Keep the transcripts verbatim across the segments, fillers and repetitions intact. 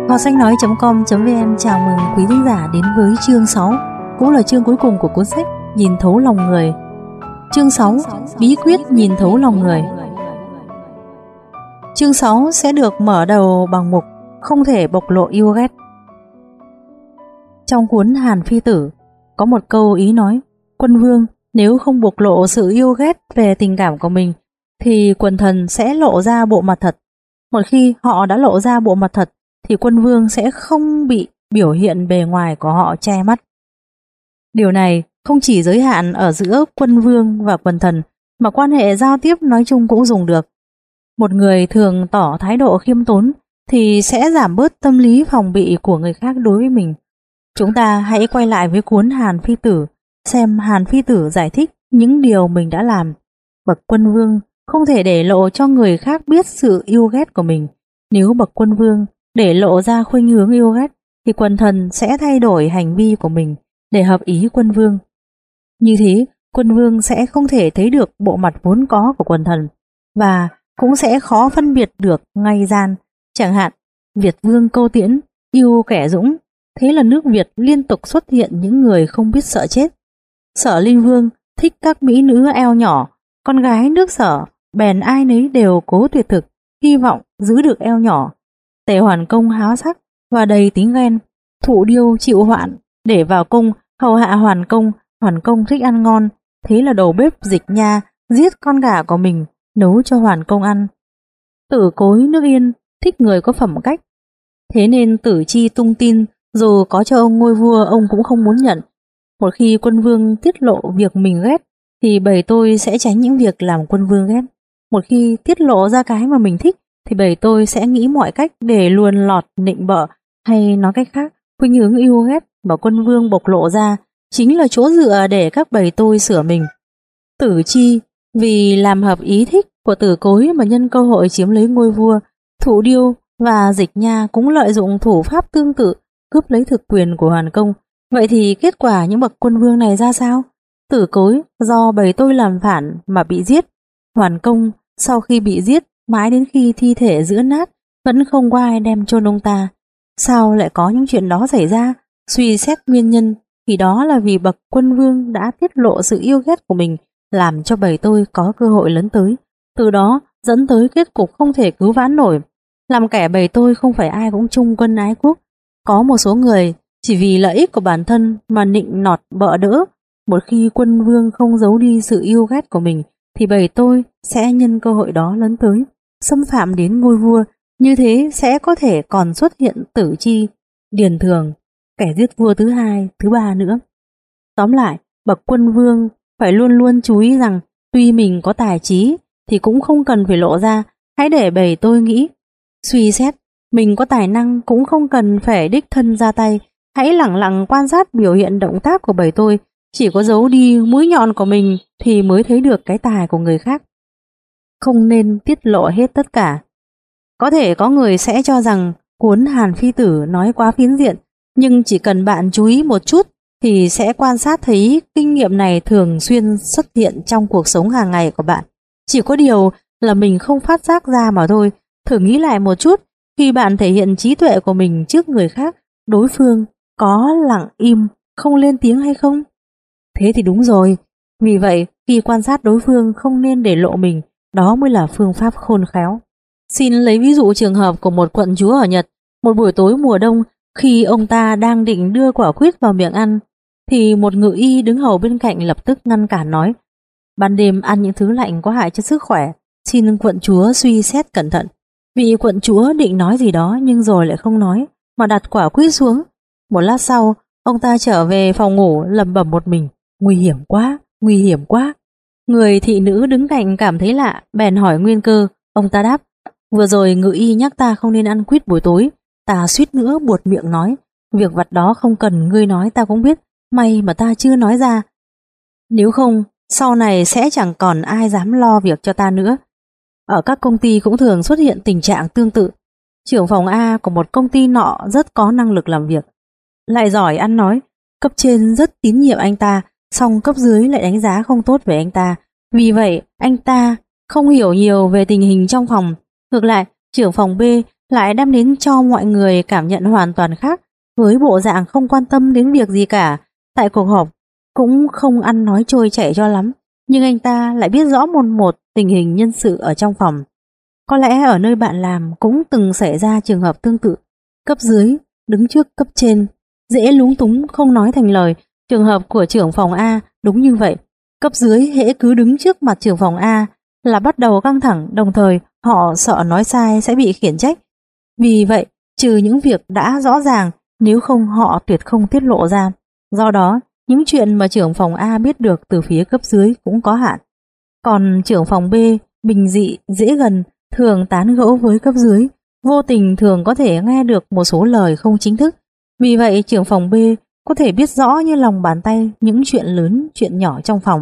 Kho sách nói chấm com chấm vn chào mừng quý thính giả đến với chương sáu, cũng là chương cuối cùng của cuốn sách Nhìn thấu lòng người. Chương sáu, bí quyết nhìn thấu lòng người. Chương sáu sẽ được mở đầu bằng mục không thể bộc lộ yêu ghét. Trong cuốn Hàn Phi Tử có một câu ý nói: quân vương nếu không bộc lộ sự yêu ghét về tình cảm của mình thì quần thần sẽ lộ ra bộ mặt thật. Một khi họ đã lộ ra bộ mặt thật thì quân vương sẽ không bị biểu hiện bề ngoài của họ che mắt. Điều này không chỉ giới hạn ở giữa quân vương và quần thần, mà quan hệ giao tiếp nói chung cũng dùng được. Một người thường tỏ thái độ khiêm tốn thì sẽ giảm bớt tâm lý phòng bị của người khác đối với mình. Chúng ta hãy quay lại với cuốn Hàn Phi Tử, xem Hàn Phi Tử giải thích những điều mình đã làm. Bậc quân vương không thể để lộ cho người khác biết sự yêu ghét của mình. Nếu bậc quân vương để lộ ra khuynh hướng yêu ghét thì quần thần sẽ thay đổi hành vi của mình để hợp ý quân vương. Như thế, quân vương sẽ không thể thấy được bộ mặt vốn có của quần thần, và cũng sẽ khó phân biệt được ngay gian. Chẳng hạn, Việt vương Câu Tiễn yêu kẻ dũng, thế là nước Việt liên tục xuất hiện những người không biết sợ chết. Sở Linh vương thích các mỹ nữ eo nhỏ, con gái nước Sở bèn ai nấy đều cố tuyệt thực, hy vọng giữ được eo nhỏ. Tề Hoàn Công háo sắc và đầy tính ghen, Thụ Điêu chịu hoạn để vào cung hầu hạ Hoàn Công. Hoàn Công thích ăn ngon, thế là đầu bếp Dịch Nha giết con gà của mình nấu cho Hoàn Công ăn. Tử Cối nước Yên thích người có phẩm cách, thế nên Tử Chi tung tin dù có cho ông ngôi vua ông cũng không muốn nhận. Một khi quân vương tiết lộ việc mình ghét thì bầy tôi sẽ tránh những việc làm quân vương ghét. Một khi tiết lộ ra cái mà mình thích thì bầy tôi sẽ nghĩ mọi cách để luồn lọt nịnh bợ, hay nói cách khác, khuynh hướng yêu ghét mà quân vương bộc lộ ra chính là chỗ dựa để các bầy tôi sửa mình. Tử Chi vì làm hợp ý thích của Tử Cối mà nhân cơ hội chiếm lấy ngôi vua. Thụ Điêu và Dịch Nha cũng lợi dụng thủ pháp tương tự cướp lấy thực quyền của Hoàn Công. Vậy thì kết quả những bậc quân vương này ra sao? Tử Cối do bầy tôi làm phản mà bị giết. Hoàn Công sau khi bị giết, mãi đến khi thi thể giữa nát vẫn không có ai đem chôn ông ta. Sao lại có những chuyện đó xảy ra? Suy xét nguyên nhân thì đó là vì bậc quân vương đã tiết lộ sự yêu ghét của mình, làm cho bầy tôi có cơ hội lấn tới, từ đó dẫn tới kết cục không thể cứu vãn nổi. Làm kẻ bầy tôi không phải ai cũng trung quân ái quốc, có một số người chỉ vì lợi ích của bản thân mà nịnh nọt bợ đỡ. Một khi quân vương không giấu đi sự yêu ghét của mình thì bầy tôi sẽ nhân cơ hội đó lấn tới, xâm phạm đến ngôi vua. Như thế sẽ có thể còn xuất hiện Tử Chi, Điền Thường, kẻ giết vua thứ hai, thứ ba nữa. Tóm lại, bậc quân vương phải luôn luôn chú ý rằng tuy mình có tài trí thì cũng không cần phải lộ ra. Hãy để bầy tôi nghĩ, suy xét, mình có tài năng cũng không cần phải đích thân ra tay. Hãy lẳng lặng quan sát biểu hiện động tác của bầy tôi, chỉ có giấu đi mũi nhọn của mình thì mới thấy được cái tài của người khác. Không nên tiết lộ hết tất cả. Có thể có người sẽ cho rằng cuốn Hàn Phi Tử nói quá phiến diện, nhưng chỉ cần bạn chú ý một chút thì sẽ quan sát thấy kinh nghiệm này thường xuyên xuất hiện trong cuộc sống hàng ngày của bạn. Chỉ có điều là mình không phát giác ra mà thôi. Thử nghĩ lại một chút, khi bạn thể hiện trí tuệ của mình trước người khác, đối phương có lặng im, không lên tiếng hay không? Thế thì đúng rồi. Vì vậy, khi quan sát đối phương không nên để lộ mình, đó mới là phương pháp khôn khéo. Xin lấy ví dụ trường hợp của một quận chúa ở Nhật. Một buổi tối mùa đông, khi ông ta đang định đưa quả quýt vào miệng ăn, thì một ngự y đứng hầu bên cạnh lập tức ngăn cản nói: ban đêm ăn những thứ lạnh có hại cho sức khỏe, xin quận chúa suy xét cẩn thận. Vị quận chúa định nói gì đó nhưng rồi lại không nói, mà đặt quả quýt xuống. Một lát sau, ông ta trở về phòng ngủ lẩm bẩm một mình: nguy hiểm quá, nguy hiểm quá. Người thị nữ đứng cạnh cảm thấy lạ, bèn hỏi nguyên cơ. Ông ta đáp: vừa rồi ngự y nhắc ta không nên ăn quýt buổi tối, ta suýt nữa buột miệng nói. Việc vặt đó không cần ngươi nói ta cũng biết, may mà ta chưa nói ra. Nếu không, sau này sẽ chẳng còn ai dám lo việc cho ta nữa. Ở các công ty cũng thường xuất hiện tình trạng tương tự. Trưởng phòng A của một công ty nọ rất có năng lực làm việc, lại giỏi ăn nói, cấp trên rất tín nhiệm anh ta, song cấp dưới lại đánh giá không tốt về anh ta. Vì vậy, anh ta không hiểu nhiều về tình hình trong phòng. Ngược lại, trưởng phòng B lại đem đến cho mọi người cảm nhận hoàn toàn khác, với bộ dạng không quan tâm đến việc gì cả. Tại cuộc họp cũng không ăn nói trôi chảy cho lắm, nhưng anh ta lại biết rõ mồn một tình hình nhân sự ở trong phòng. Có lẽ ở nơi bạn làm cũng từng xảy ra trường hợp tương tự. Cấp dưới đứng trước cấp trên, dễ lúng túng không nói thành lời. Trường hợp của trưởng phòng A đúng như vậy. Cấp dưới hễ cứ đứng trước mặt trưởng phòng A là bắt đầu căng thẳng, đồng thời họ sợ nói sai sẽ bị khiển trách. Vì vậy, trừ những việc đã rõ ràng, nếu không họ tuyệt không tiết lộ ra. Do đó, những chuyện mà trưởng phòng A biết được từ phía cấp dưới cũng có hạn. Còn trưởng phòng B bình dị, dễ gần, thường tán gẫu với cấp dưới, vô tình thường có thể nghe được một số lời không chính thức. Vì vậy trưởng phòng B có thể biết rõ như lòng bàn tay những chuyện lớn, chuyện nhỏ trong phòng.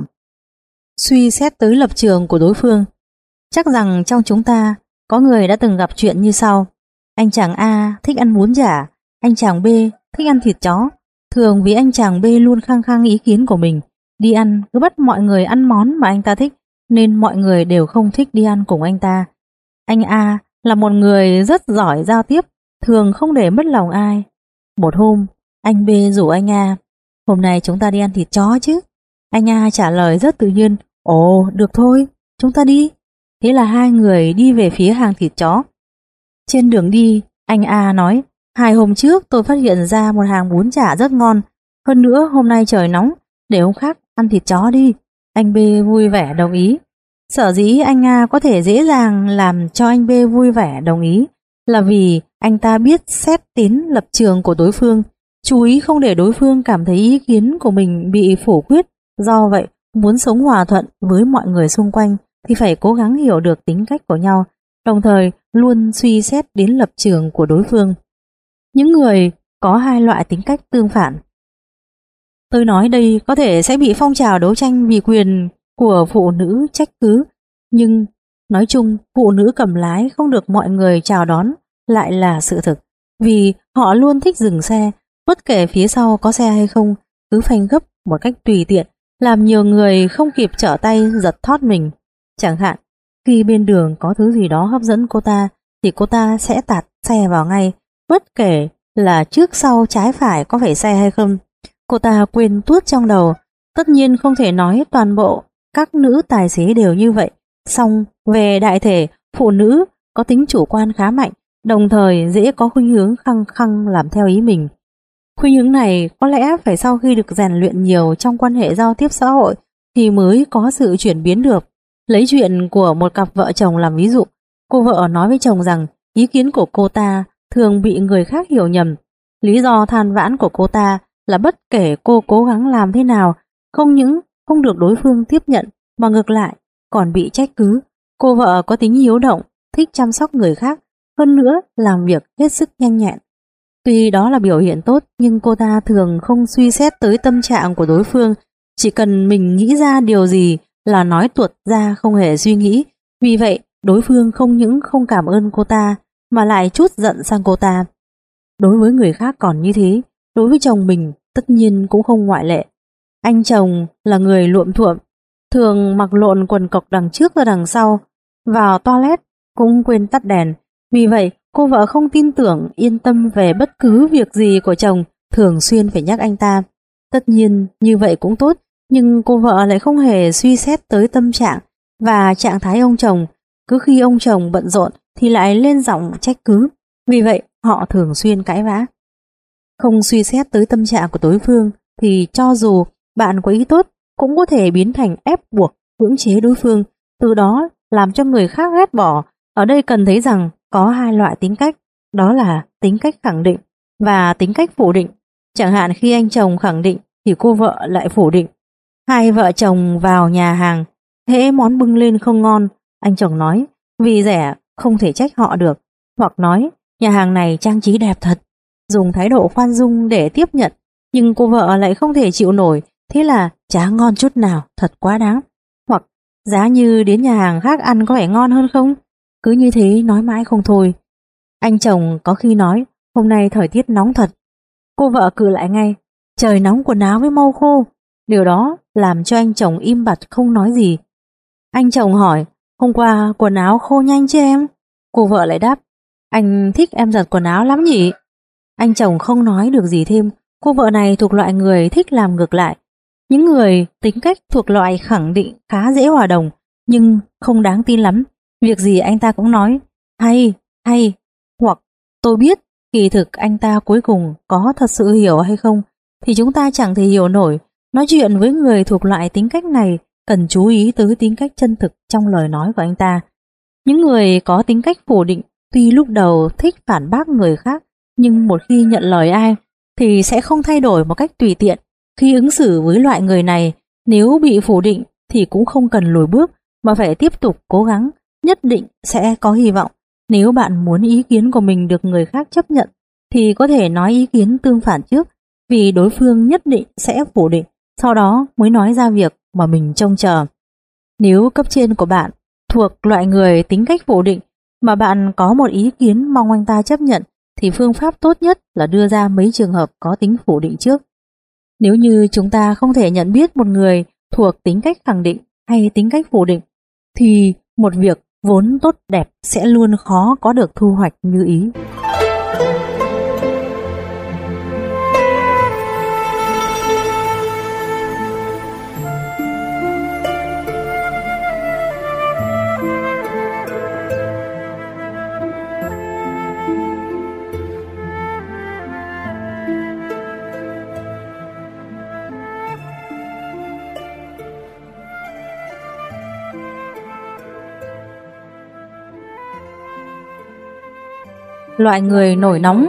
Suy xét tới lập trường của đối phương. Chắc rằng trong chúng ta có người đã từng gặp chuyện như sau. Anh chàng A thích ăn bún chả, anh chàng B thích ăn thịt chó. Thường vì anh chàng B luôn khăng khăng ý kiến của mình, đi ăn cứ bắt mọi người ăn món mà anh ta thích, nên mọi người đều không thích đi ăn cùng anh ta. Anh A là một người rất giỏi giao tiếp, thường không để mất lòng ai. Một hôm, anh B rủ anh A, hôm nay chúng ta đi ăn thịt chó chứ? Anh A trả lời rất tự nhiên, ồ, được thôi, chúng ta đi. Thế là hai người đi về phía hàng thịt chó. Trên đường đi, anh A nói, hai hôm trước tôi phát hiện ra một hàng bún chả rất ngon. Hơn nữa hôm nay trời nóng, để hôm khác ăn thịt chó đi. Anh B vui vẻ đồng ý. Sở dĩ anh A có thể dễ dàng làm cho anh B vui vẻ đồng ý là vì anh ta biết xét đến lập trường của đối phương, chú ý không để đối phương cảm thấy ý kiến của mình bị phủ quyết. Do vậy, muốn sống hòa thuận với mọi người xung quanh thì phải cố gắng hiểu được tính cách của nhau, đồng thời luôn suy xét đến lập trường của đối phương. Những người có hai loại tính cách tương phản. Tôi nói đây có thể sẽ bị phong trào đấu tranh vì quyền của phụ nữ trách cứ, nhưng nói chung phụ nữ cầm lái không được mọi người chào đón lại là sự thực, vì họ luôn thích dừng xe, bất kể phía sau có xe hay không, cứ phanh gấp một cách tùy tiện, làm nhiều người không kịp trở tay giật thót mình. Chẳng hạn, khi bên đường có thứ gì đó hấp dẫn cô ta thì cô ta sẽ tạt xe vào ngay, bất kể là trước sau trái phải có phải xe hay không. Cô ta quên tuốt trong đầu. Tất nhiên không thể nói toàn bộ các nữ tài xế đều như vậy, song về đại thể, phụ nữ có tính chủ quan khá mạnh, đồng thời dễ có khuynh hướng khăng khăng làm theo ý mình. Khuynh hướng này có lẽ phải sau khi được rèn luyện nhiều trong quan hệ giao tiếp xã hội thì mới có sự chuyển biến được. Lấy chuyện của một cặp vợ chồng làm ví dụ, cô vợ nói với chồng rằng ý kiến của cô ta thường bị người khác hiểu nhầm. Lý do than vãn của cô ta là bất kể cô cố gắng làm thế nào, không những không được đối phương tiếp nhận mà ngược lại còn bị trách cứ. Cô vợ có tính hiếu động, thích chăm sóc người khác, hơn nữa làm việc hết sức nhanh nhẹn. Tuy đó là biểu hiện tốt, nhưng cô ta thường không suy xét tới tâm trạng của đối phương, chỉ cần mình nghĩ ra điều gì là nói tuột ra không hề suy nghĩ. Vì vậy, đối phương không những không cảm ơn cô ta mà lại trút giận sang cô ta. Đối với người khác còn như thế, đối với chồng mình tất nhiên cũng không ngoại lệ. Anh chồng là người luộm thuộm, thường mặc lộn quần cộc đằng trước và đằng sau, vào toilet cũng quên tắt đèn. Vì vậy, cô vợ không tin tưởng, yên tâm về bất cứ việc gì của chồng, thường xuyên phải nhắc anh ta. Tất nhiên như vậy cũng tốt, nhưng cô vợ lại không hề suy xét tới tâm trạng và trạng thái ông chồng. Cứ khi ông chồng bận rộn thì lại lên giọng trách cứ. Vì vậy, họ thường xuyên cãi vã. Không suy xét tới tâm trạng của đối phương thì cho dù bạn có ý tốt cũng có thể biến thành ép buộc, cưỡng chế đối phương, từ đó làm cho người khác ghét bỏ. Ở đây cần thấy rằng có hai loại tính cách, đó là tính cách khẳng định và tính cách phủ định. Chẳng hạn khi anh chồng khẳng định thì cô vợ lại phủ định. Hai vợ chồng vào nhà hàng, hễ món bưng lên không ngon, anh chồng nói vì rẻ không thể trách họ được, hoặc nói nhà hàng này trang trí đẹp thật, dùng thái độ khoan dung để tiếp nhận. Nhưng cô vợ lại không thể chịu nổi, thế là chả ngon chút nào, thật quá đáng. Hoặc giá như đến nhà hàng khác ăn có vẻ ngon hơn không? Cứ như thế nói mãi không thôi. Anh chồng có khi nói hôm nay thời tiết nóng thật, cô vợ cự lại ngay, trời nóng quần áo mới mau khô. Điều đó làm cho anh chồng im bặt không nói gì. Anh chồng hỏi, hôm qua quần áo khô nhanh chứ em? Cô vợ lại đáp, Anh thích em giặt quần áo lắm nhỉ? Anh chồng không nói được gì thêm. Cô vợ này thuộc loại người thích làm ngược lại. Những người tính cách thuộc loại khẳng định khá dễ hòa đồng, nhưng không đáng tin lắm. Việc gì anh ta cũng nói hay, hay, hoặc tôi biết. Kỳ thực anh ta cuối cùng có thật sự hiểu hay không thì chúng ta chẳng thể hiểu nổi. Nói chuyện với người thuộc loại tính cách này cần chú ý tới tính cách chân thực trong lời nói của anh ta. Những người có tính cách phủ định tuy lúc đầu thích phản bác người khác, nhưng một khi nhận lời ai thì sẽ không thay đổi một cách tùy tiện. Khi ứng xử với loại người này, nếu bị phủ định thì cũng không cần lùi bước mà phải tiếp tục cố gắng, nhất định sẽ có hy vọng. Nếu bạn muốn ý kiến của mình được người khác chấp nhận thì có thể nói ý kiến tương phản trước, vì đối phương nhất định sẽ phủ định, sau đó mới nói ra việc mà mình trông chờ. Nếu cấp trên của bạn thuộc loại người tính cách phủ định mà bạn có một ý kiến mong anh ta chấp nhận thì phương pháp tốt nhất là đưa ra mấy trường hợp có tính phủ định trước. Nếu như chúng ta không thể nhận biết một người thuộc tính cách khẳng định hay tính cách phủ định thì một việc vốn tốt đẹp sẽ luôn khó có được thu hoạch như ý. Loại người nổi nóng.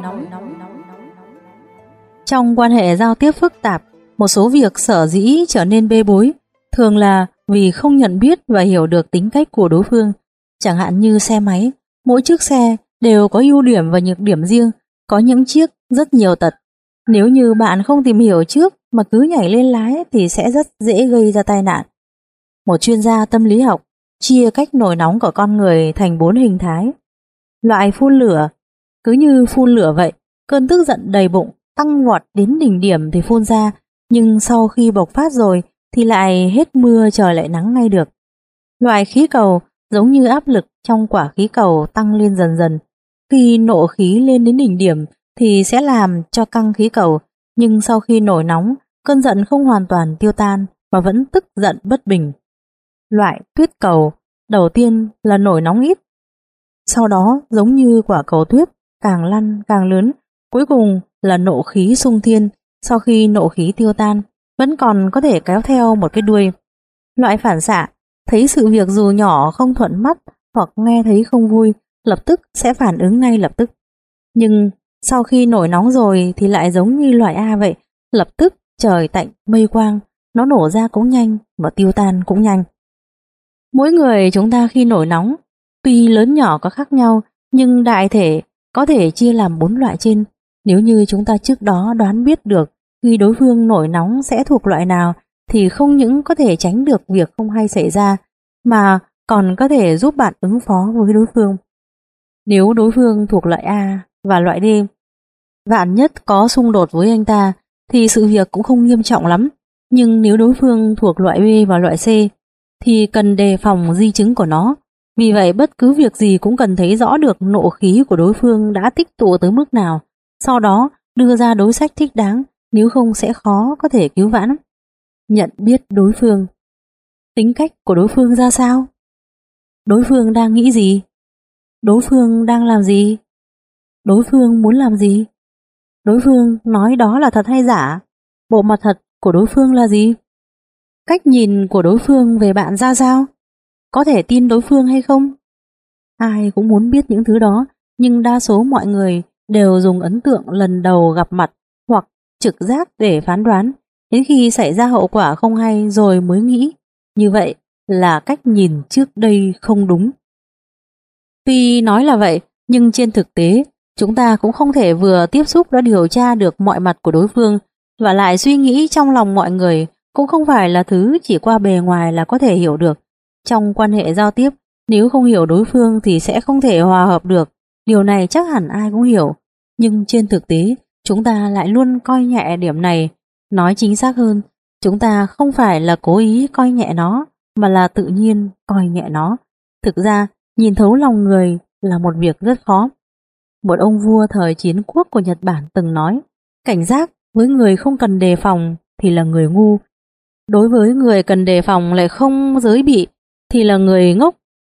Trong quan hệ giao tiếp phức tạp, một số việc sở dĩ trở nên bê bối thường là vì không nhận biết và hiểu được tính cách của đối phương. Chẳng hạn như xe máy, mỗi chiếc xe đều có ưu điểm và nhược điểm riêng, có những chiếc rất nhiều tật. Nếu như bạn không tìm hiểu trước mà cứ nhảy lên lái thì sẽ rất dễ gây ra tai nạn. Một chuyên gia tâm lý học chia cách nổi nóng của con người thành bốn hình thái. Loại phun lửa. Cứ như phun lửa vậy, cơn tức giận đầy bụng tăng vọt đến đỉnh điểm thì phun ra, nhưng sau khi bộc phát rồi thì lại hết mưa trời lại nắng ngay được. Loại khí cầu giống như áp lực trong quả khí cầu tăng lên dần dần. Khi nộ khí lên đến đỉnh điểm thì sẽ làm cho căng khí cầu, nhưng sau khi nổi nóng, cơn giận không hoàn toàn tiêu tan mà vẫn tức giận bất bình. Loại tuyết cầu đầu tiên là nổi nóng ít, sau đó giống như quả cầu tuyết càng lăn càng lớn, cuối cùng là nộ khí xung thiên. Sau khi nộ khí tiêu tan vẫn còn có thể kéo theo một cái đuôi. Loại phản xạ, thấy sự việc dù nhỏ không thuận mắt hoặc nghe thấy không vui, lập tức sẽ phản ứng ngay lập tức. Nhưng sau khi nổi nóng rồi thì lại giống như loại A vậy, lập tức trời tạnh mây quang, nó nổ ra cũng nhanh mà tiêu tan cũng nhanh. Mỗi người chúng ta khi nổi nóng tuy lớn nhỏ có khác nhau, nhưng đại thể có thể chia làm bốn loại trên. Nếu như chúng ta trước đó đoán biết được khi đối phương nổi nóng sẽ thuộc loại nào thì không những có thể tránh được việc không hay xảy ra mà còn có thể giúp bạn ứng phó với đối phương. Nếu đối phương thuộc loại A và loại D, vạn nhất có xung đột với anh ta thì sự việc cũng không nghiêm trọng lắm. Nhưng nếu đối phương thuộc loại B và loại C thì cần đề phòng di chứng của nó. Vì vậy bất cứ việc gì cũng cần thấy rõ được nộ khí của đối phương đã tích tụ tới mức nào, sau đó đưa ra đối sách thích đáng, nếu không sẽ khó có thể cứu vãn. Nhận biết đối phương. Tính cách của đối phương ra sao? Đối phương đang nghĩ gì? Đối phương đang làm gì? Đối phương muốn làm gì? Đối phương nói đó là thật hay giả? Bộ mặt thật của đối phương là gì? Cách nhìn của đối phương về bạn ra sao? Có thể tin đối phương hay không? Ai cũng muốn biết những thứ đó, nhưng đa số mọi người đều dùng ấn tượng lần đầu gặp mặt hoặc trực giác để phán đoán, đến khi xảy ra hậu quả không hay rồi mới nghĩ. Như vậy là cách nhìn trước đây không đúng. Tuy nói là vậy, nhưng trên thực tế, chúng ta cũng không thể vừa tiếp xúc đã điều tra được mọi mặt của đối phương, và lại suy nghĩ trong lòng mọi người cũng không phải là thứ chỉ qua bề ngoài là có thể hiểu được. Trong quan hệ giao tiếp, nếu không hiểu đối phương thì sẽ không thể hòa hợp được. Điều này chắc hẳn ai cũng hiểu. Nhưng trên thực tế, chúng ta lại luôn coi nhẹ điểm này. Nói chính xác hơn, chúng ta không phải là cố ý coi nhẹ nó, mà là tự nhiên coi nhẹ nó. Thực ra, nhìn thấu lòng người là một việc rất khó. một ông vua thời chiến quốc của Nhật Bản từng nói, cảnh giác với người không cần đề phòng thì là người ngu, đối với người cần đề phòng lại không giới bị thì là người ngốc.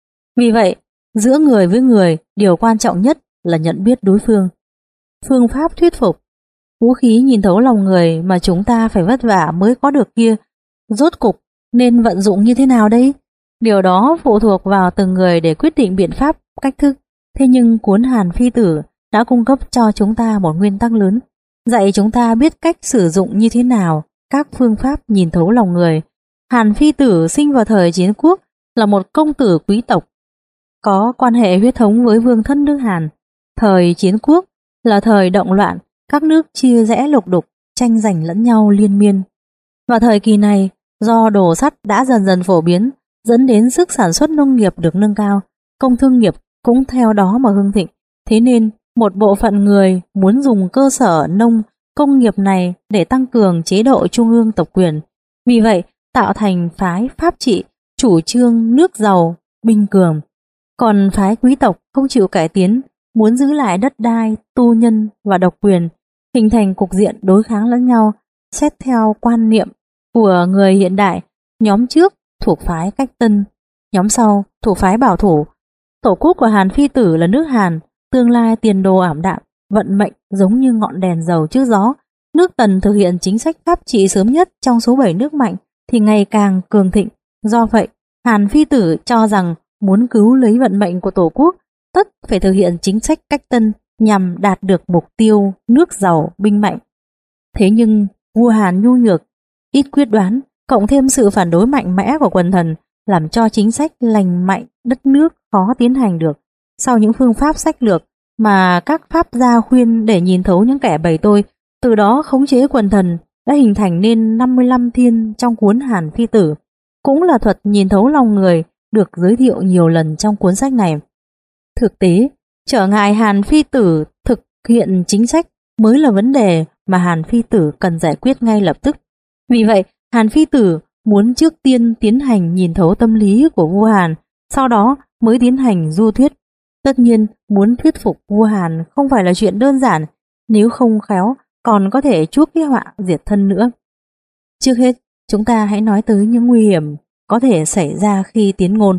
Vì vậy, giữa người với người, điều quan trọng nhất là nhận biết đối phương. Phương pháp thuyết phục, vũ khí nhìn thấu lòng người mà chúng ta phải vất vả mới có được kia, rốt cục nên vận dụng như thế nào đây? Điều đó phụ thuộc vào từng người để quyết định biện pháp, cách thức. Thế nhưng cuốn Hàn Phi Tử đã cung cấp cho chúng ta một nguyên tắc lớn, dạy chúng ta biết cách sử dụng như thế nào các phương pháp nhìn thấu lòng người. Hàn Phi Tử sinh vào thời chiến quốc, là một công tử quý tộc, có quan hệ huyết thống với vương thất nước Hàn. Thời chiến quốc là thời động loạn, các nước chia rẽ lục đục, tranh giành lẫn nhau liên miên. Vào thời kỳ này, do đồ sắt đã dần dần phổ biến, dẫn đến sức sản xuất nông nghiệp được nâng cao, công thương nghiệp cũng theo đó mà hưng thịnh. Thế nên, một bộ phận người muốn dùng cơ sở nông công nghiệp này để tăng cường chế độ trung ương tộc quyền. Vì vậy, tạo thành phái pháp trị, chủ trương nước giàu, binh cường. Còn phái quý tộc không chịu cải tiến, muốn giữ lại đất đai, tu nhân và độc quyền, hình thành cục diện đối kháng lẫn nhau. Xét theo quan niệm của người hiện đại, nhóm trước thuộc phái cách tân, nhóm sau thuộc phái bảo thủ. Tổ quốc của Hàn Phi Tử là nước Hàn, tương lai tiền đồ ảm đạm, vận mệnh giống như ngọn đèn dầu trước gió. Nước Tần thực hiện chính sách pháp trị sớm nhất trong số bảy nước mạnh thì ngày càng cường thịnh. Do vậy, Hàn Phi Tử cho rằng muốn cứu lấy vận mệnh của Tổ quốc, tất phải thực hiện chính sách cách tân nhằm đạt được mục tiêu nước giàu, binh mạnh. Thế nhưng, vua Hàn nhu nhược, ít quyết đoán, cộng thêm sự phản đối mạnh mẽ của quần thần, làm cho chính sách lành mạnh đất nước khó tiến hành được. Sau những phương pháp sách lược mà các pháp gia khuyên để nhìn thấu những kẻ bày tôi, từ đó khống chế quần thần, đã hình thành nên năm mươi lăm thiên trong cuốn Hàn Phi Tử, cũng là thuật nhìn thấu lòng người được giới thiệu nhiều lần trong cuốn sách này. Thực tế, trở ngại Hàn Phi Tử thực hiện chính sách mới là vấn đề mà Hàn Phi Tử cần giải quyết ngay lập tức. Vì vậy, Hàn Phi Tử muốn trước tiên tiến hành nhìn thấu tâm lý của vua Hàn, sau đó mới tiến hành du thuyết. Tất nhiên, muốn thuyết phục vua Hàn không phải là chuyện đơn giản, nếu không khéo còn có thể chuốc cái họa diệt thân nữa. Trước hết, chúng ta hãy nói tới những nguy hiểm có thể xảy ra khi tiến ngôn.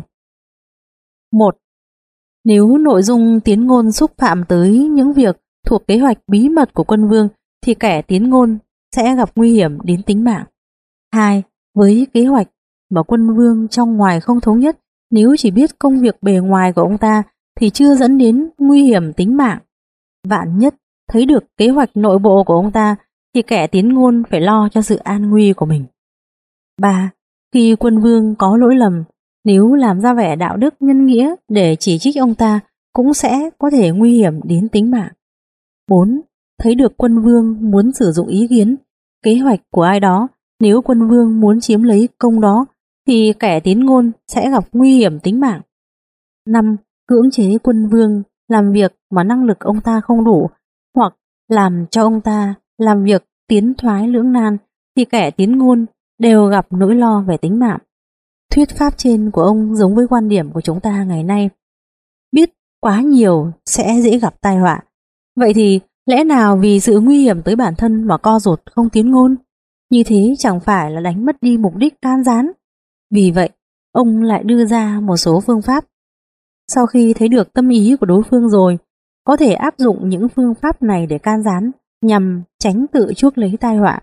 một. Nếu nội dung tiến ngôn xúc phạm tới những việc thuộc kế hoạch bí mật của quân vương thì kẻ tiến ngôn sẽ gặp nguy hiểm đến tính mạng. hai. Với kế hoạch mà quân vương trong ngoài không thống nhất, nếu chỉ biết công việc bề ngoài của ông ta thì chưa dẫn đến nguy hiểm tính mạng. Vạn nhất thấy được kế hoạch nội bộ của ông ta thì kẻ tiến ngôn phải lo cho sự an nguy của mình. ba. Khi quân vương có lỗi lầm, nếu làm ra vẻ đạo đức nhân nghĩa để chỉ trích ông ta cũng sẽ có thể nguy hiểm đến tính mạng. bốn. Thấy được quân vương muốn sử dụng ý kiến, kế hoạch của ai đó, nếu quân vương muốn chiếm lấy công đó thì kẻ tiến ngôn sẽ gặp nguy hiểm tính mạng. năm. Cưỡng chế quân vương làm việc mà năng lực ông ta không đủ, hoặc làm cho ông ta làm việc tiến thoái lưỡng nan thì kẻ tiến ngôn đều gặp nỗi lo về tính mạng. Thuyết pháp trên của ông giống với quan điểm của chúng ta ngày nay. Biết quá nhiều sẽ dễ gặp tai họa. Vậy thì lẽ nào vì sự nguy hiểm tới bản thân mà co rụt không tiến ngôn? Như thế chẳng phải là đánh mất đi mục đích can gián. Vì vậy, ông lại đưa ra một số phương pháp. Sau khi thấy được tâm ý của đối phương rồi, có thể áp dụng những phương pháp này để can gián nhằm tránh tự chuốc lấy tai họa.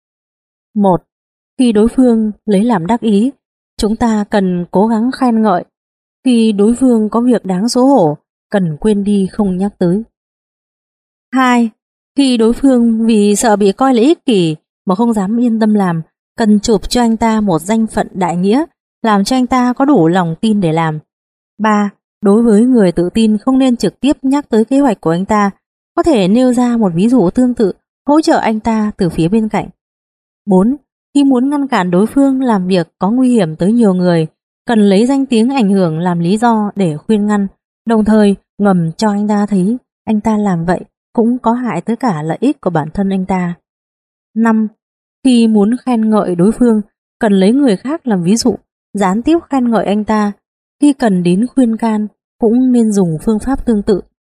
một. Khi đối phương lấy làm đắc ý, chúng ta cần cố gắng khen ngợi. Khi đối phương có việc đáng xấu hổ, cần quên đi không nhắc tới. hai. Khi đối phương vì sợ bị coi là ích kỷ mà không dám yên tâm làm, cần chụp cho anh ta một danh phận đại nghĩa, làm cho anh ta có đủ lòng tin để làm. ba. Đối với người tự tin không nên trực tiếp nhắc tới kế hoạch của anh ta, có thể nêu ra một ví dụ tương tự, hỗ trợ anh ta từ phía bên cạnh. bốn. Khi muốn ngăn cản đối phương làm việc có nguy hiểm tới nhiều người, cần lấy danh tiếng ảnh hưởng làm lý do để khuyên ngăn, đồng thời ngầm cho anh ta thấy anh ta làm vậy cũng có hại tới cả lợi ích của bản thân anh ta. năm. Khi muốn khen ngợi đối phương, cần lấy người khác làm ví dụ, gián tiếp khen ngợi anh ta. Khi cần đến khuyên can, cũng nên dùng phương pháp tương tự.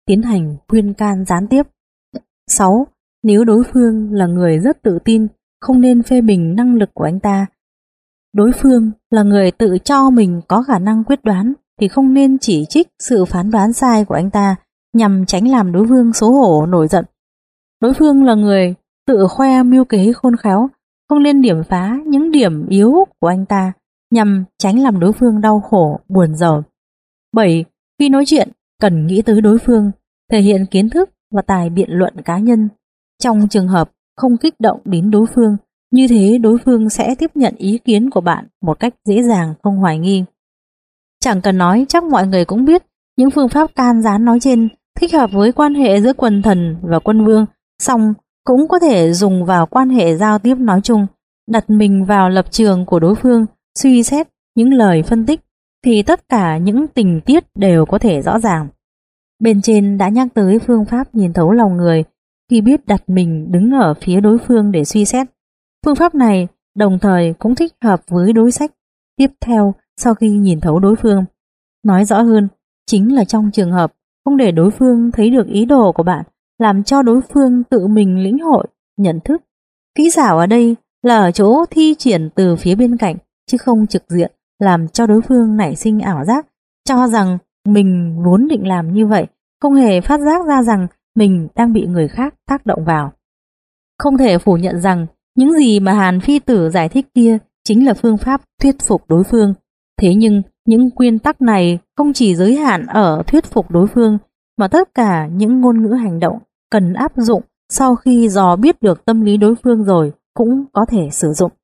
tiến hành khuyên can gián tiếp. sáu. Nếu đối phương là người rất tự tin, không nên phê bình năng lực của anh ta. Đối phương là người tự cho mình có khả năng quyết đoán thì không nên chỉ trích sự phán đoán sai của anh ta nhằm tránh làm đối phương xấu hổ nổi giận. Đối phương là người tự khoe mưu kế khôn khéo, không nên điểm phá những điểm yếu của anh ta nhằm tránh làm đối phương đau khổ, buồn rầu. bảy. Khi nói chuyện, cần nghĩ tới đối phương, thể hiện kiến thức và tài biện luận cá nhân. Trong trường hợp không kích động đến đối phương, như thế đối phương sẽ tiếp nhận ý kiến của bạn một cách dễ dàng, không hoài nghi. Chẳng cần nói, chắc mọi người cũng biết những phương pháp can gián nói trên thích hợp với quan hệ giữa quần thần và quân vương, song cũng có thể dùng vào quan hệ giao tiếp nói chung. Đặt mình vào lập trường của đối phương, suy xét những lời phân tích, thì tất cả những tình tiết đều có thể rõ ràng. Bên trên đã nhắc tới phương pháp nhìn thấu lòng người khi biết đặt mình đứng ở phía đối phương để suy xét. Phương pháp này đồng thời cũng thích hợp với đối sách tiếp theo sau khi nhìn thấu đối phương. Nói rõ hơn, chính là trong trường hợp không để đối phương thấy được ý đồ của bạn, làm cho đối phương tự mình lĩnh hội, nhận thức. Kỹ xảo ở đây là ở chỗ thi triển từ phía bên cạnh, chứ không trực diện, làm cho đối phương nảy sinh ảo giác, cho rằng mình vốn định làm như vậy, không hề phát giác ra rằng mình đang bị người khác tác động vào. Không thể phủ nhận rằng những gì mà Hàn Phi Tử giải thích kia chính là phương pháp thuyết phục đối phương. Thế nhưng những nguyên tắc này không chỉ giới hạn ở thuyết phục đối phương, mà tất cả những ngôn ngữ hành động cần áp dụng sau khi dò biết được tâm lý đối phương rồi cũng có thể sử dụng.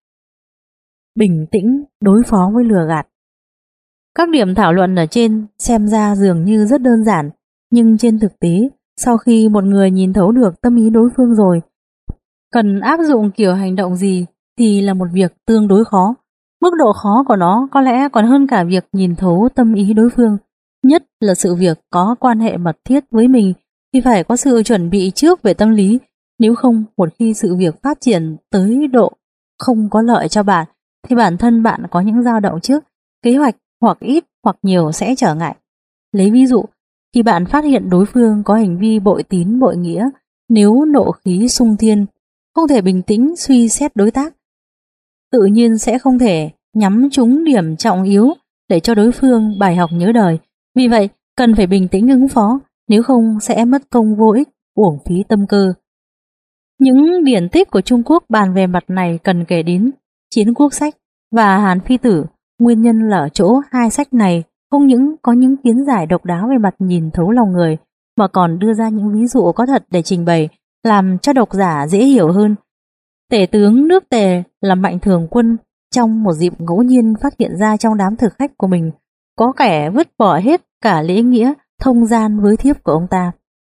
Bình tĩnh đối phó với lừa gạt. Các điểm thảo luận ở trên xem ra dường như rất đơn giản, nhưng trên thực tế, sau khi một người nhìn thấu được tâm ý đối phương rồi, cần áp dụng kiểu hành động gì thì là một việc tương đối khó. Mức độ khó của nó có lẽ còn hơn cả việc nhìn thấu tâm ý đối phương. Nhất là sự việc có quan hệ mật thiết với mình thì phải có sự chuẩn bị trước về tâm lý. Nếu không, một khi sự việc phát triển tới độ không có lợi cho bạn, thì bản thân bạn có những dao động trước, kế hoạch hoặc ít hoặc nhiều sẽ trở ngại. Lấy ví dụ, khi bạn phát hiện đối phương có hành vi bội tín bội nghĩa, nếu nộ khí xung thiên, không thể bình tĩnh suy xét đối tác, tự nhiên sẽ không thể nhắm trúng điểm trọng yếu để cho đối phương bài học nhớ đời. Vì vậy, cần phải bình tĩnh ứng phó, nếu không sẽ mất công vô ích, uổng phí tâm cơ. Những điển tích của Trung Quốc bàn về mặt này cần kể đến Chiến Quốc Sách và Hàn Phi Tử. Nguyên nhân là ở chỗ hai sách này không những có những kiến giải độc đáo về mặt nhìn thấu lòng người, mà còn đưa ra những ví dụ có thật để trình bày, làm cho độc giả dễ hiểu hơn. Tể tướng nước Tề là Mạnh Thường Quân trong một dịp ngẫu nhiên phát hiện ra trong đám thực khách của mình có kẻ vứt bỏ hết cả lễ nghĩa thông gian với thiếp của ông ta.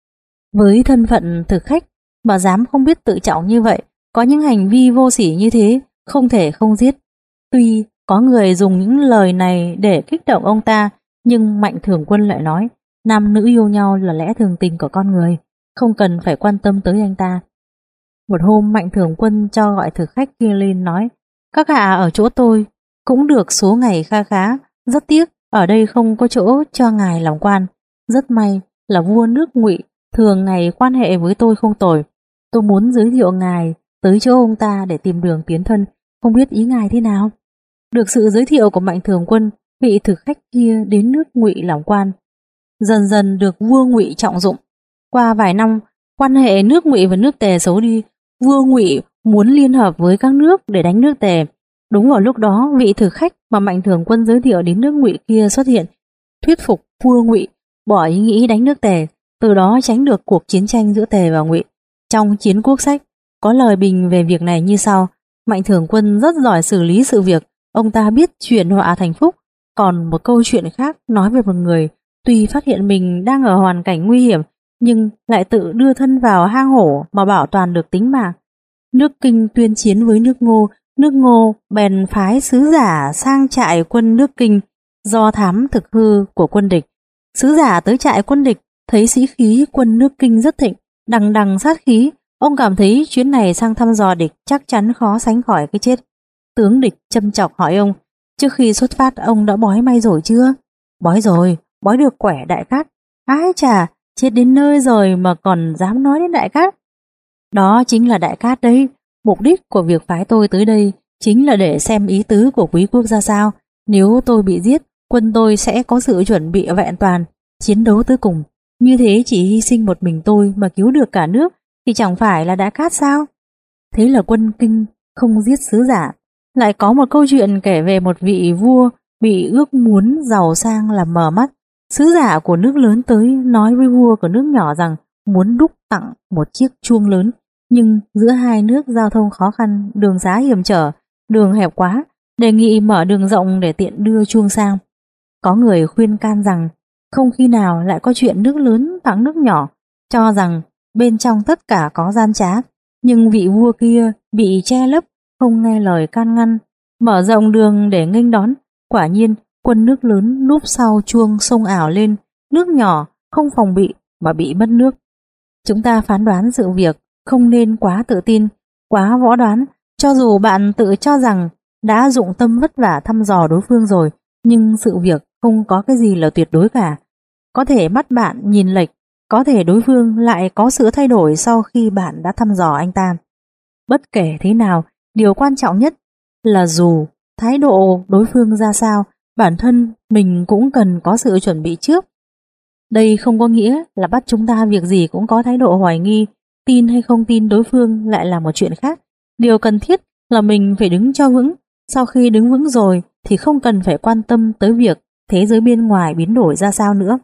Với thân phận thực khách mà dám không biết tự trọng như vậy, có những hành vi vô sỉ như thế, không thể không giết. Tuy có người dùng những lời này để kích động ông ta, nhưng Mạnh Thường Quân lại nói nam nữ yêu nhau là lẽ thường tình của con người, không cần phải quan tâm tới anh ta. Một hôm Mạnh Thường Quân cho gọi thực khách kia lên nói: các hạ ở chỗ tôi cũng được số ngày kha khá, rất tiếc ở đây không có chỗ cho ngài làm quan. Rất may là vua nước Ngụy thường ngày quan hệ với tôi không tồi, tôi muốn giới thiệu ngài tới chỗ ông ta để tìm đường tiến thân, không biết ý ngài thế nào. Được sự giới thiệu của Mạnh Thường Quân, vị thực khách kia đến nước Ngụy làm quan, dần dần được vua Ngụy trọng dụng. Qua vài năm, quan hệ nước Ngụy và nước Tề xấu đi, vua Ngụy muốn liên hợp với các nước để đánh nước Tề. Đúng vào lúc đó, vị thực khách mà Mạnh Thường Quân giới thiệu đến nước Ngụy kia xuất hiện, thuyết phục vua Ngụy bỏ ý nghĩ đánh nước Tề, từ đó tránh được cuộc chiến tranh giữa Tề và Ngụy. Trong Chiến Quốc Sách có lời bình về việc này như sau: Mạnh Thường Quân rất giỏi xử lý sự việc, ông ta biết chuyển họa thành phúc. Còn một câu chuyện khác nói về một người tuy phát hiện mình đang ở hoàn cảnh nguy hiểm, nhưng lại tự đưa thân vào hang hổ mà bảo toàn được tính mạng. Nước Kinh tuyên chiến với nước Ngô, nước Ngô bèn phái sứ giả sang trại quân nước Kinh, do thám thực hư của quân địch. Sứ giả tới trại quân địch, thấy sĩ khí quân nước Kinh rất thịnh, đằng đằng sát khí, ông cảm thấy chuyến này sang thăm dò địch chắc chắn khó sánh khỏi cái chết. Tướng địch châm chọc hỏi ông: trước khi xuất phát ông đã bói may rồi chưa? Bói rồi, bói được quẻ đại cát. Ái chà, chết đến nơi rồi mà còn dám nói đến Đại Cát. Đó chính là Đại Cát đấy. Mục đích của việc phái tôi tới đây chính là để xem ý tứ của quý quốc ra sao. Nếu tôi bị giết, quân tôi sẽ có sự chuẩn bị vẹn toàn, chiến đấu tới cùng. Như thế chỉ hy sinh một mình tôi mà cứu được cả nước thì chẳng phải là Đại Cát sao? Thế là quân Kinh không giết sứ giả. Lại có một câu chuyện kể về một vị vua bị ước muốn giàu sang làm mờ mắt. Sứ giả của nước lớn tới nói với vua của nước nhỏ rằng muốn đúc tặng một chiếc chuông lớn, nhưng giữa hai nước giao thông khó khăn, đường xá hiểm trở, đường hẹp quá, đề nghị mở đường rộng để tiện đưa chuông sang. Có người khuyên can rằng không khi nào lại có chuyện nước lớn tặng nước nhỏ, cho rằng bên trong tất cả có gian trá. Nhưng vị vua kia bị che lấp, không nghe lời can ngăn, mở rộng đường để nghênh đón. Quả nhiên quân nước lớn núp sau chuông xông ảo lên, nước nhỏ không phòng bị mà bị mất nước. Chúng ta phán đoán sự việc không nên quá tự tin, quá võ đoán. Cho dù bạn tự cho rằng đã dụng tâm vất vả thăm dò đối phương rồi, nhưng sự việc không có cái gì là tuyệt đối cả. Có thể mắt bạn nhìn lệch, có thể đối phương lại có sự thay đổi sau khi bạn đã thăm dò anh ta. Bất kể thế nào, điều quan trọng nhất là dù thái độ đối phương ra sao, bản thân mình cũng cần có sự chuẩn bị trước. Đây không có nghĩa là bắt chúng ta việc gì cũng có thái độ hoài nghi, tin hay không tin đối phương lại là một chuyện khác. Điều cần thiết là mình phải đứng cho vững. Sau khi đứng vững rồi thì không cần phải quan tâm tới việc thế giới bên ngoài biến đổi ra sao nữa.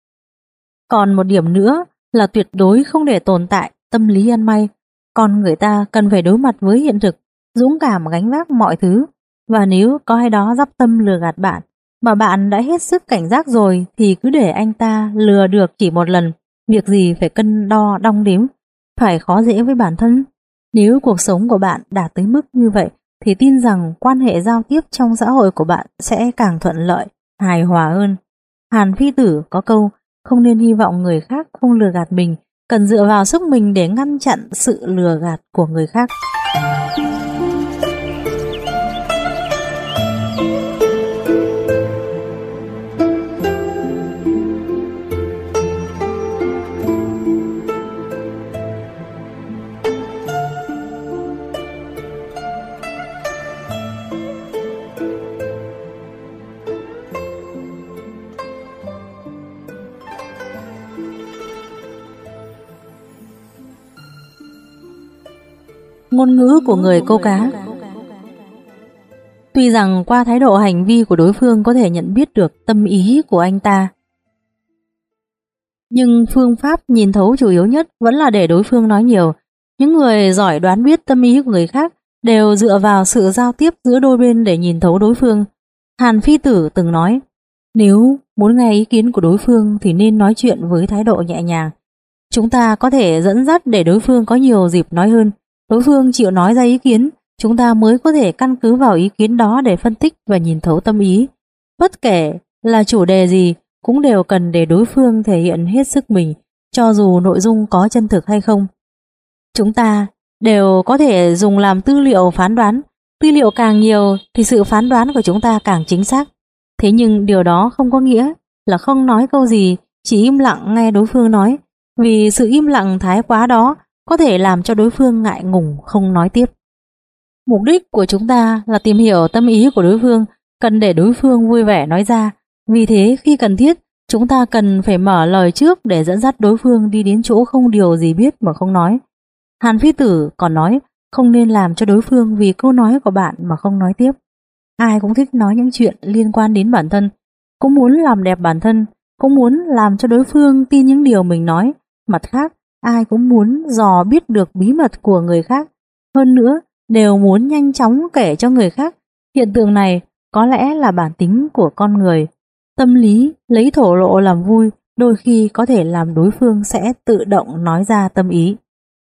Còn một điểm nữa là tuyệt đối không để tồn tại tâm lý ăn may. Con người ta cần phải đối mặt với hiện thực, dũng cảm gánh vác mọi thứ. Và nếu có ai đó dắp tâm lừa gạt bạn, mà bạn đã hết sức cảnh giác rồi, thì cứ để anh ta lừa được chỉ một lần. Việc gì phải cân đo đong đếm, phải khó dễ với bản thân. Nếu cuộc sống của bạn đạt tới mức như vậy, thì tin rằng quan hệ giao tiếp trong xã hội của bạn sẽ càng thuận lợi, hài hòa hơn. Hàn Phi Tử có câu, không nên hy vọng người khác không lừa gạt mình, cần dựa vào sức mình để ngăn chặn sự lừa gạt của người khác. Ngôn ngữ của người câu cá. Tuy rằng qua thái độ hành vi của đối phương có thể nhận biết được tâm ý của anh ta, nhưng phương pháp nhìn thấu chủ yếu nhất vẫn là để đối phương nói nhiều. Những người giỏi đoán biết tâm ý của người khác đều dựa vào sự giao tiếp giữa đôi bên để nhìn thấu đối phương. Hàn Phi Tử từng nói, nếu muốn nghe ý kiến của đối phương thì nên nói chuyện với thái độ nhẹ nhàng. Chúng ta có thể dẫn dắt để đối phương có nhiều dịp nói hơn. Đối phương chịu nói ra ý kiến, chúng ta mới có thể căn cứ vào ý kiến đó để phân tích và nhìn thấu tâm ý. Bất kể là chủ đề gì, cũng đều cần để đối phương thể hiện hết sức mình, cho dù nội dung có chân thực hay không. Chúng ta đều có thể dùng làm tư liệu phán đoán. Tư liệu càng nhiều thì sự phán đoán của chúng ta càng chính xác. Thế nhưng điều đó không có nghĩa là không nói câu gì, chỉ im lặng nghe đối phương nói. Vì sự im lặng thái quá đó có thể làm cho đối phương ngại ngùng không nói tiếp. Mục đích của chúng ta là tìm hiểu tâm ý của đối phương, cần để đối phương vui vẻ nói ra. Vì thế khi cần thiết, chúng ta cần phải mở lời trước để dẫn dắt đối phương đi đến chỗ không điều gì biết mà không nói. Hàn Phi Tử còn nói, không nên làm cho đối phương vì câu nói của bạn mà không nói tiếp. Ai cũng thích nói những chuyện liên quan đến bản thân, cũng muốn làm đẹp bản thân, cũng muốn làm cho đối phương tin những điều mình nói. Mặt khác, ai cũng muốn dò biết được bí mật của người khác. Hơn nữa, đều muốn nhanh chóng kể cho người khác. Hiện tượng này có lẽ là bản tính của con người. Tâm lý lấy thổ lộ làm vui, đôi khi có thể làm đối phương sẽ tự động nói ra tâm ý.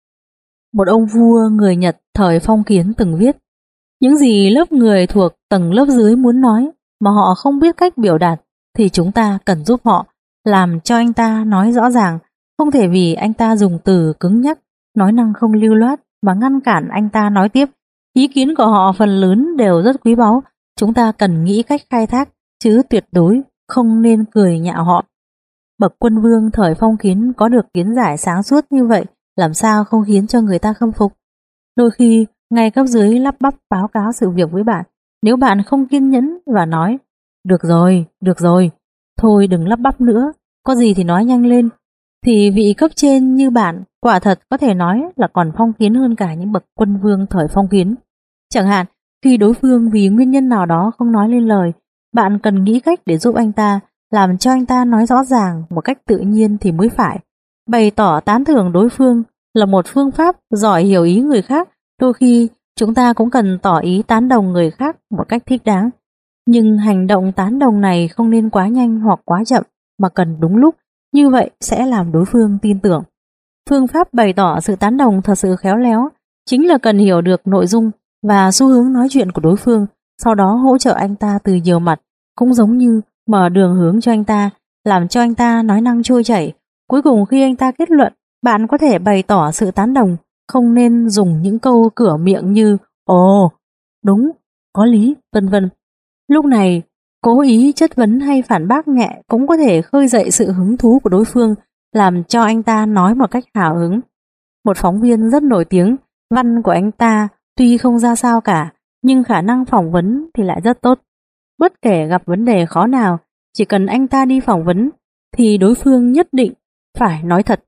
Một ông vua người Nhật thời phong kiến từng viết, những gì lớp người thuộc tầng lớp dưới muốn nói mà họ không biết cách biểu đạt thì chúng ta cần giúp họ, làm cho anh ta nói rõ ràng. Không thể vì anh ta dùng từ cứng nhắc, nói năng không lưu loát mà ngăn cản anh ta nói tiếp. Ý kiến của họ phần lớn đều rất quý báu, chúng ta cần nghĩ cách khai thác, chứ tuyệt đối không nên cười nhạo họ. Bậc quân vương thời phong kiến có được kiến giải sáng suốt như vậy, làm sao không khiến cho người ta khâm phục. Đôi khi, ngay cấp dưới lắp bắp báo cáo sự việc với bạn, nếu bạn không kiên nhẫn và nói, được rồi, được rồi, thôi đừng lắp bắp nữa, có gì thì nói nhanh lên, thì vị cấp trên như bạn quả thật có thể nói là còn phong kiến hơn cả những bậc quân vương thời phong kiến. Chẳng hạn, khi đối phương vì nguyên nhân nào đó không nói lên lời, bạn cần nghĩ cách để giúp anh ta, làm cho anh ta nói rõ ràng một cách tự nhiên thì mới phải. Bày tỏ tán thưởng đối phương là một phương pháp giỏi hiểu ý người khác. Đôi khi chúng ta cũng cần tỏ ý tán đồng người khác một cách thích đáng. Nhưng hành động tán đồng này không nên quá nhanh hoặc quá chậm, mà cần đúng lúc, như vậy sẽ làm đối phương tin tưởng. Phương pháp bày tỏ sự tán đồng thật sự khéo léo chính là cần hiểu được nội dung và xu hướng nói chuyện của đối phương, sau đó hỗ trợ anh ta từ nhiều mặt, cũng giống như mở đường hướng cho anh ta, làm cho anh ta nói năng trôi chảy. Cuối cùng khi anh ta kết luận, bạn có thể bày tỏ sự tán đồng, không nên dùng những câu cửa miệng như ồ, đúng, có lý, vân vân. Lúc này, cố ý chất vấn hay phản bác nhẹ cũng có thể khơi dậy sự hứng thú của đối phương, làm cho anh ta nói một cách hào hứng. Một phóng viên rất nổi tiếng, văn của anh ta tuy không ra sao cả, nhưng khả năng phỏng vấn thì lại rất tốt. Bất kể gặp vấn đề khó nào, chỉ cần anh ta đi phỏng vấn, thì đối phương nhất định phải nói thật.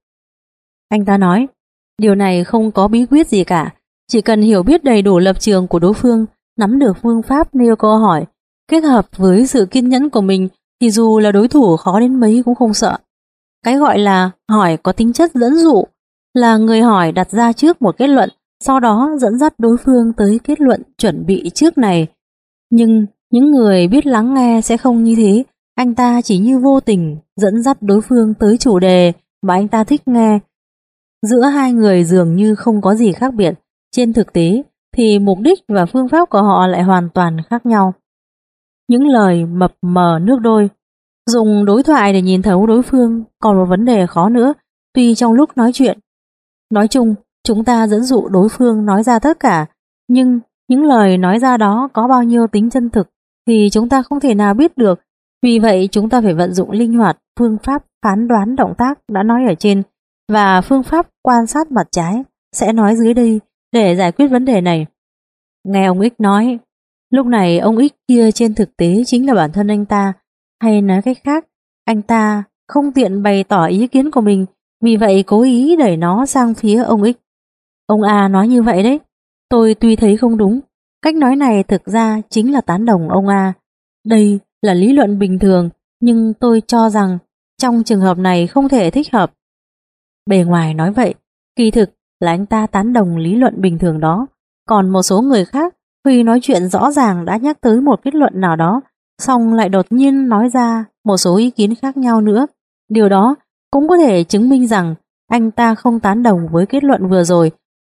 Anh ta nói, điều này không có bí quyết gì cả, chỉ cần hiểu biết đầy đủ lập trường của đối phương, nắm được phương pháp nêu câu hỏi, kết hợp với sự kiên nhẫn của mình, thì dù là đối thủ khó đến mấy cũng không sợ. Cái gọi là hỏi có tính chất dẫn dụ, là người hỏi đặt ra trước một kết luận, sau đó dẫn dắt đối phương tới kết luận chuẩn bị trước này. Nhưng những người biết lắng nghe sẽ không như thế, anh ta chỉ như vô tình dẫn dắt đối phương tới chủ đề mà anh ta thích nghe. Giữa hai người dường như không có gì khác biệt, trên thực tế thì mục đích và phương pháp của họ lại hoàn toàn khác nhau. Những lời mập mờ nước đôi, dùng đối thoại để nhìn thấu đối phương còn một vấn đề khó nữa, tuy trong lúc nói chuyện. Nói chung, chúng ta dẫn dụ đối phương nói ra tất cả, nhưng những lời nói ra đó có bao nhiêu tính chân thực thì chúng ta không thể nào biết được. Vì vậy chúng ta phải vận dụng linh hoạt phương pháp phán đoán động tác đã nói ở trên và phương pháp quan sát mặt trái sẽ nói dưới đây để giải quyết vấn đề này. Nghe ông X nói, lúc này ông X kia trên thực tế chính là bản thân anh ta, hay nói cách khác, anh ta không tiện bày tỏ ý kiến của mình, vì vậy cố ý đẩy nó sang phía ông X. Ông A nói như vậy đấy, tôi tuy thấy không đúng, cách nói này thực ra chính là tán đồng ông A. Đây là lý luận bình thường, nhưng tôi cho rằng trong trường hợp này không thể thích hợp. Bề ngoài nói vậy, kỳ thực là anh ta tán đồng lý luận bình thường đó, còn một số người khác khi nói chuyện rõ ràng đã nhắc tới một kết luận nào đó, xong lại đột nhiên nói ra một số ý kiến khác nhau nữa. Điều đó cũng có thể chứng minh rằng anh ta không tán đồng với kết luận vừa rồi.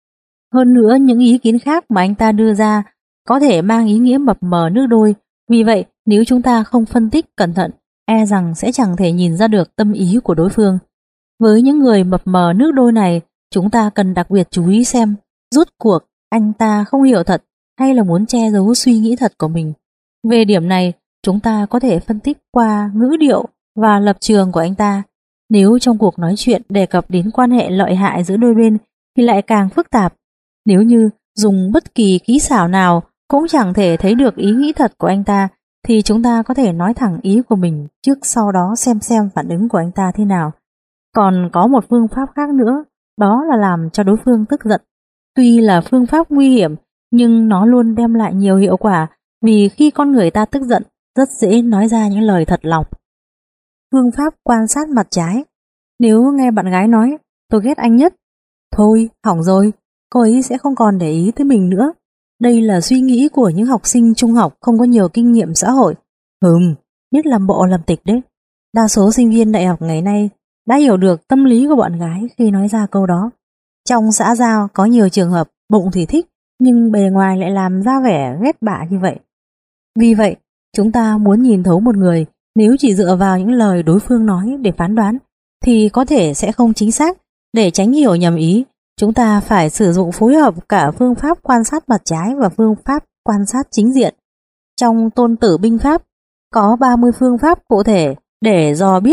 Hơn nữa, những ý kiến khác mà anh ta đưa ra có thể mang ý nghĩa mập mờ nước đôi. Vì vậy, nếu chúng ta không phân tích cẩn thận, e rằng sẽ chẳng thể nhìn ra được tâm ý của đối phương. Với những người mập mờ nước đôi này, chúng ta cần đặc biệt chú ý xem rốt cuộc anh ta không hiểu thật hay là muốn che giấu suy nghĩ thật của mình. Về điểm này, chúng ta có thể phân tích qua ngữ điệu và lập trường của anh ta. Nếu trong cuộc nói chuyện đề cập đến quan hệ lợi hại giữa đôi bên thì lại càng phức tạp. Nếu như dùng bất kỳ kỹ xảo nào cũng chẳng thể thấy được ý nghĩ thật của anh ta, thì chúng ta có thể nói thẳng ý của mình trước sau đó xem xem phản ứng của anh ta thế nào. Còn có một phương pháp khác nữa, đó là làm cho đối phương tức giận. Tuy là phương pháp nguy hiểm, nhưng nó luôn đem lại nhiều hiệu quả, vì khi con người ta tức giận, rất dễ nói ra những lời thật lòng. Phương pháp quan sát mặt trái. Nếu nghe bạn gái nói, tôi ghét anh nhất, thôi, hỏng rồi, cô ấy sẽ không còn để ý tới mình nữa. Đây là suy nghĩ của những học sinh trung học không có nhiều kinh nghiệm xã hội. Hừm, biết làm bộ làm tịch đấy. Đa số sinh viên đại học ngày nay đã hiểu được tâm lý của bạn gái khi nói ra câu đó. Trong xã giao có nhiều trường hợp bụng thì thích, nhưng bề ngoài lại làm ra vẻ ghét bạ như vậy. Vì vậy, chúng ta muốn nhìn thấu một người, nếu chỉ dựa vào những lời đối phương nói để phán đoán, thì có thể sẽ không chính xác. Để tránh hiểu nhầm ý, chúng ta phải sử dụng phối hợp cả phương pháp quan sát mặt trái và phương pháp quan sát chính diện. Trong Tôn Tử binh pháp, có ba mươi phương pháp cụ thể để dò biết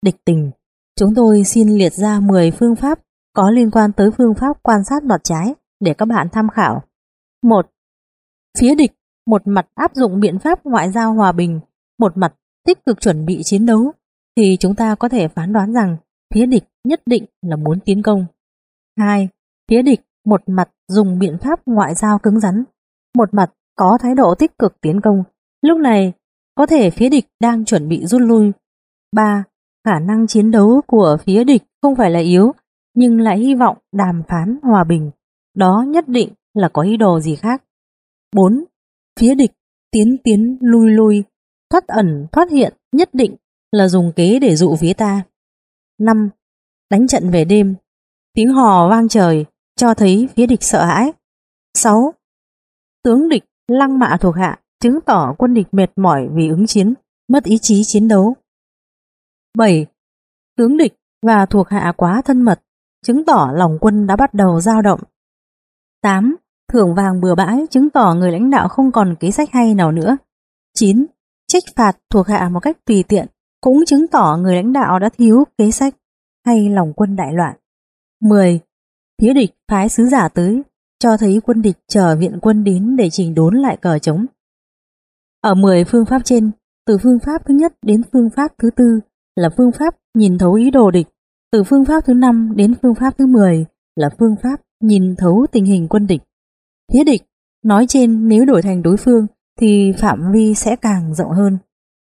địch tình. Chúng tôi xin liệt ra mười phương pháp có liên quan tới phương pháp quan sát mặt trái để các bạn tham khảo. một. Phía địch một mặt áp dụng biện pháp ngoại giao hòa bình, một mặt tích cực chuẩn bị chiến đấu, thì chúng ta có thể phán đoán rằng phía địch nhất định là muốn tiến công. hai. Phía địch một mặt dùng biện pháp ngoại giao cứng rắn, một mặt có thái độ tích cực tiến công. Lúc này, có thể phía địch đang chuẩn bị rút lui. ba. Khả năng chiến đấu của phía địch không phải là yếu, nhưng lại hy vọng đàm phán hòa bình. Đó nhất định là có ý đồ gì khác. bốn. Phía địch tiến tiến lui lui, thoát ẩn thoát hiện nhất định là dùng kế để dụ phía ta. năm. Đánh trận về đêm, tiếng hò vang trời cho thấy phía địch sợ hãi. sáu. Tướng địch lăng mạ thuộc hạ, chứng tỏ quân địch mệt mỏi vì ứng chiến, mất ý chí chiến đấu. bảy. Tướng địch và thuộc hạ quá thân mật, chứng tỏ lòng quân đã bắt đầu dao động. tám. Thưởng vàng bừa bãi, chứng tỏ người lãnh đạo không còn kế sách hay nào nữa. chín. Trách phạt thuộc hạ một cách tùy tiện, cũng chứng tỏ người lãnh đạo đã thiếu kế sách hay lòng quân đại loạn. mười. Phía địch phái sứ giả tới, cho thấy quân địch chờ viện quân đến để chỉnh đốn lại cờ trống. Ở mười phương pháp trên, từ phương pháp thứ nhất đến phương pháp thứ tư là phương pháp nhìn thấu ý đồ địch, từ phương pháp thứ năm đến phương pháp thứ mười là phương pháp nhìn thấu tình hình quân địch. Phía địch nói trên nếu đổi thành đối phương thì phạm vi sẽ càng rộng hơn.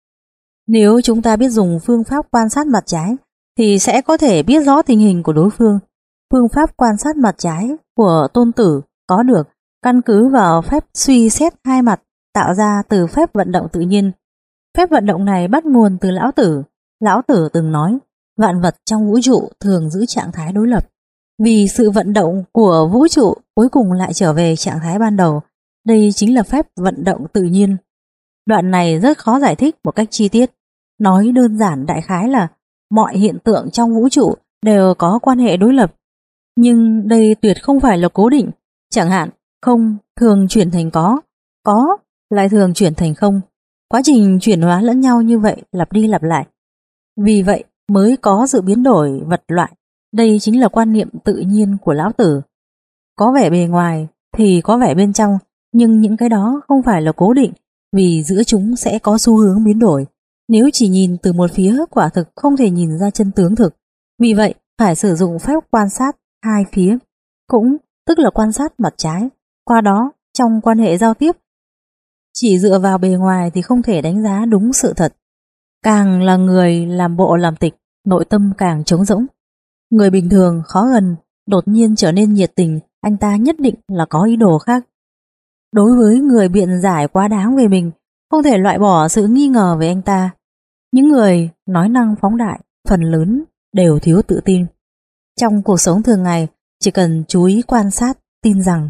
Nếu chúng ta biết dùng phương pháp quan sát mặt trái thì sẽ có thể biết rõ tình hình của đối phương. Phương pháp quan sát mặt trái của Tôn Tử có được căn cứ vào phép suy xét hai mặt tạo ra từ phép vận động tự nhiên. Phép vận động này bắt nguồn từ Lão Tử. Lão Tử từng nói, vạn vật trong vũ trụ thường giữ trạng thái đối lập. Vì sự vận động của vũ trụ cuối cùng lại trở về trạng thái ban đầu. Đây chính là phép vận động tự nhiên. Đoạn này rất khó giải thích một cách chi tiết. Nói đơn giản đại khái là mọi hiện tượng trong vũ trụ đều có quan hệ đối lập. Nhưng đây tuyệt không phải là cố định. Chẳng hạn, không thường chuyển thành có, có lại thường chuyển thành không. Quá trình chuyển hóa lẫn nhau như vậy lặp đi lặp lại. Vì vậy mới có sự biến đổi vật loại. Đây chính là quan niệm tự nhiên của Lão Tử. Có vẻ bề ngoài thì có vẻ bên trong, nhưng những cái đó không phải là cố định, vì giữa chúng sẽ có xu hướng biến đổi. Nếu chỉ nhìn từ một phía quả thực không thể nhìn ra chân tướng thực. Vì vậy phải sử dụng phép quan sát hai phía, cũng tức là quan sát mặt trái. Qua đó trong quan hệ giao tiếp, chỉ dựa vào bề ngoài thì không thể đánh giá đúng sự thật. Càng là người làm bộ làm tịch, nội tâm càng trống rỗng. Người bình thường khó gần, đột nhiên trở nên nhiệt tình, anh ta nhất định là có ý đồ khác. Đối với người biện giải quá đáng về mình, không thể loại bỏ sự nghi ngờ về anh ta. Những người nói năng phóng đại, phần lớn đều thiếu tự tin. Trong cuộc sống thường ngày, chỉ cần chú ý quan sát, tin rằng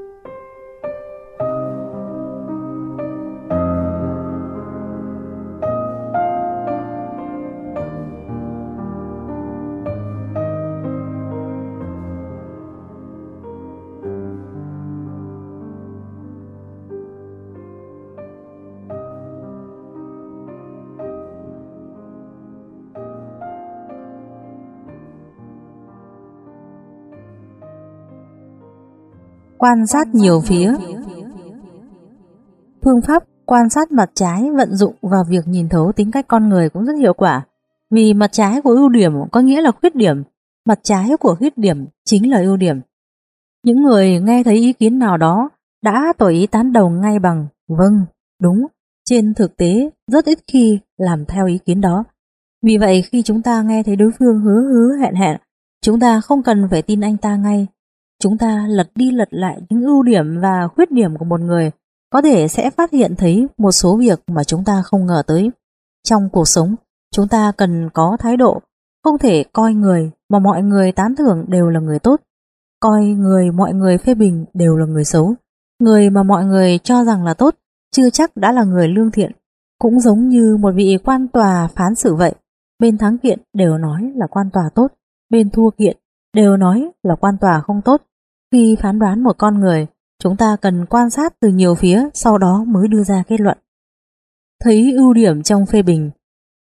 quan sát nhiều phía. Phương pháp quan sát mặt trái vận dụng vào việc nhìn thấu tính cách con người cũng rất hiệu quả. Vì mặt trái của ưu điểm có nghĩa là khuyết điểm, mặt trái của khuyết điểm chính là ưu điểm. Những người nghe thấy ý kiến nào đó đã tỏ ý tán đồng ngay bằng vâng, đúng, trên thực tế rất ít khi làm theo ý kiến đó. Vì vậy khi chúng ta nghe thấy đối phương hứa hứa hẹn hẹn, chúng ta không cần phải tin anh ta ngay. Chúng ta lật đi lật lại những ưu điểm và khuyết điểm của một người, có thể sẽ phát hiện thấy một số việc mà chúng ta không ngờ tới. Trong cuộc sống, chúng ta cần có thái độ, không thể coi người mà mọi người tán thưởng đều là người tốt, coi người mọi người phê bình đều là người xấu. Người mà mọi người cho rằng là tốt chưa chắc đã là người lương thiện. Cũng giống như một vị quan tòa phán xử vậy, bên thắng kiện đều nói là quan tòa tốt, bên thua kiện đều nói là quan tòa không tốt. Khi phán đoán một con người, chúng ta cần quan sát từ nhiều phía, sau đó mới đưa ra kết luận. Thấy ưu điểm trong phê bình,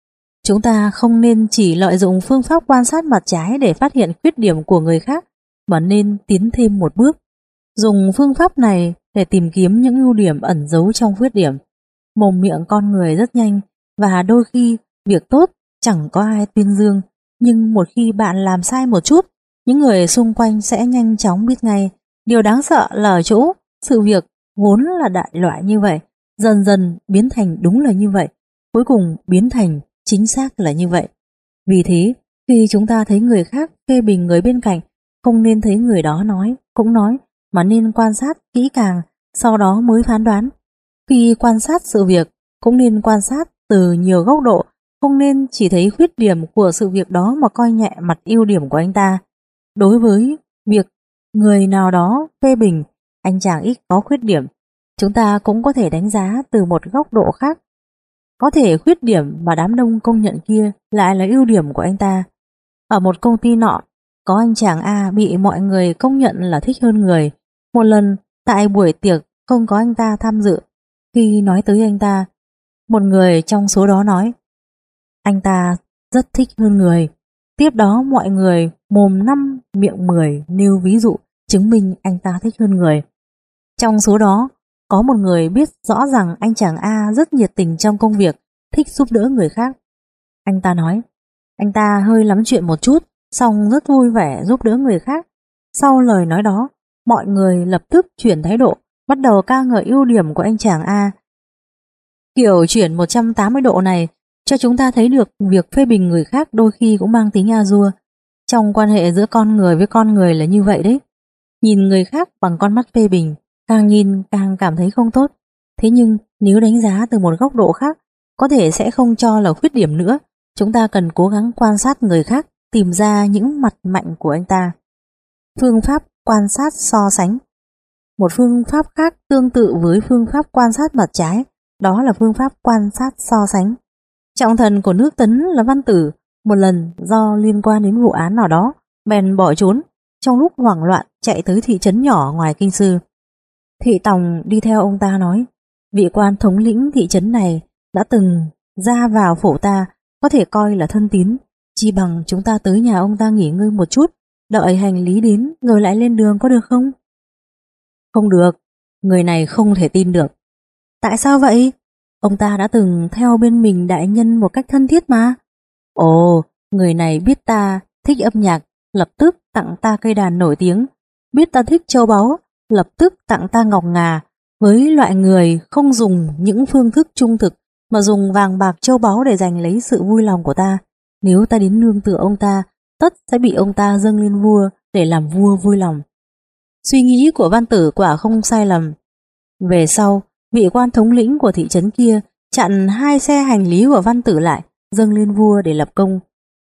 Chúng ta không nên chỉ lợi dụng phương pháp quan sát mặt trái để phát hiện khuyết điểm của người khác, mà nên tiến thêm một bước, dùng phương pháp này để tìm kiếm những ưu điểm ẩn giấu trong khuyết điểm. Mồm miệng con người rất nhanh, và đôi khi việc tốt chẳng có ai tuyên dương, nhưng một khi bạn làm sai một chút, những người xung quanh sẽ nhanh chóng biết ngay. Điều đáng sợ là ở chỗ sự việc vốn là đại loại như vậy, dần dần biến thành đúng là như vậy, cuối cùng biến thành chính xác là như vậy. Vì thế, khi chúng ta thấy người khác phê bình người bên cạnh, không nên thấy người đó nói, cũng nói, mà nên quan sát kỹ càng, sau đó mới phán đoán. Khi quan sát sự việc, cũng nên quan sát từ nhiều góc độ, không nên chỉ thấy khuyết điểm của sự việc đó mà coi nhẹ mặt ưu điểm của anh ta. Đối với việc người nào đó phê bình anh chàng ít có khuyết điểm, chúng ta cũng có thể đánh giá từ một góc độ khác. Có thể khuyết điểm mà đám đông công nhận kia lại là ưu điểm của anh ta. Ở một công ty nọ, có anh chàng A bị mọi người công nhận là thích hơn người. Một lần tại buổi tiệc không có anh ta tham dự. Khi nói tới anh ta, một người trong số đó nói anh ta rất thích hơn người. Tiếp đó mọi người mồm năm miệng mười nêu ví dụ chứng minh anh ta thích hơn người. Trong số đó có một người biết rõ rằng anh chàng A rất nhiệt tình trong công việc, thích giúp đỡ người khác. Anh ta nói anh ta hơi lắm chuyện một chút, song rất vui vẻ giúp đỡ người khác. Sau lời nói đó, mọi người lập tức chuyển thái độ, bắt đầu ca ngợi ưu điểm của anh chàng A. Kiểu chuyển một trăm tám mươi độ này cho chúng ta thấy được việc phê bình người khác đôi khi cũng mang tính a dua. Trong quan hệ giữa con người với con người là như vậy đấy. Nhìn người khác bằng con mắt phê bình, càng nhìn càng cảm thấy không tốt. Thế nhưng nếu đánh giá từ một góc độ khác, có thể sẽ không cho là khuyết điểm nữa. Chúng ta cần cố gắng quan sát người khác, tìm ra những mặt mạnh của anh ta. Phương pháp quan sát so sánh. Một phương pháp khác tương tự với phương pháp quan sát mặt trái, đó là phương pháp quan sát so sánh. Trọng thần của nước Tấn là Văn Tử, một lần do liên quan đến vụ án nào đó, bèn bỏ trốn, trong lúc hoảng loạn chạy tới thị trấn nhỏ ngoài kinh sư. Thị tòng đi theo ông ta nói, vị quan thống lĩnh thị trấn này đã từng ra vào phủ ta, có thể coi là thân tín, chi bằng chúng ta tới nhà ông ta nghỉ ngơi một chút, đợi hành lý đến rồi lại lên đường, có được không? Không được, người này không thể tin được. Tại sao vậy? Ông ta đã từng theo bên mình đại nhân một cách thân thiết mà. Ồ, người này biết ta thích âm nhạc, lập tức tặng ta cây đàn nổi tiếng. Biết ta thích châu báu, lập tức tặng ta ngọc ngà. Với loại người không dùng những phương thức trung thực, mà dùng vàng bạc châu báu để giành lấy sự vui lòng của ta, nếu ta đến nương tựa ông ta, tất sẽ bị ông ta dâng lên vua để làm vua vui lòng. Suy nghĩ của Văn Tử quả không sai lầm. Về sau, vị quan thống lĩnh của thị trấn kia chặn hai xe hành lý của Văn Tử lại, dâng lên vua để lập công.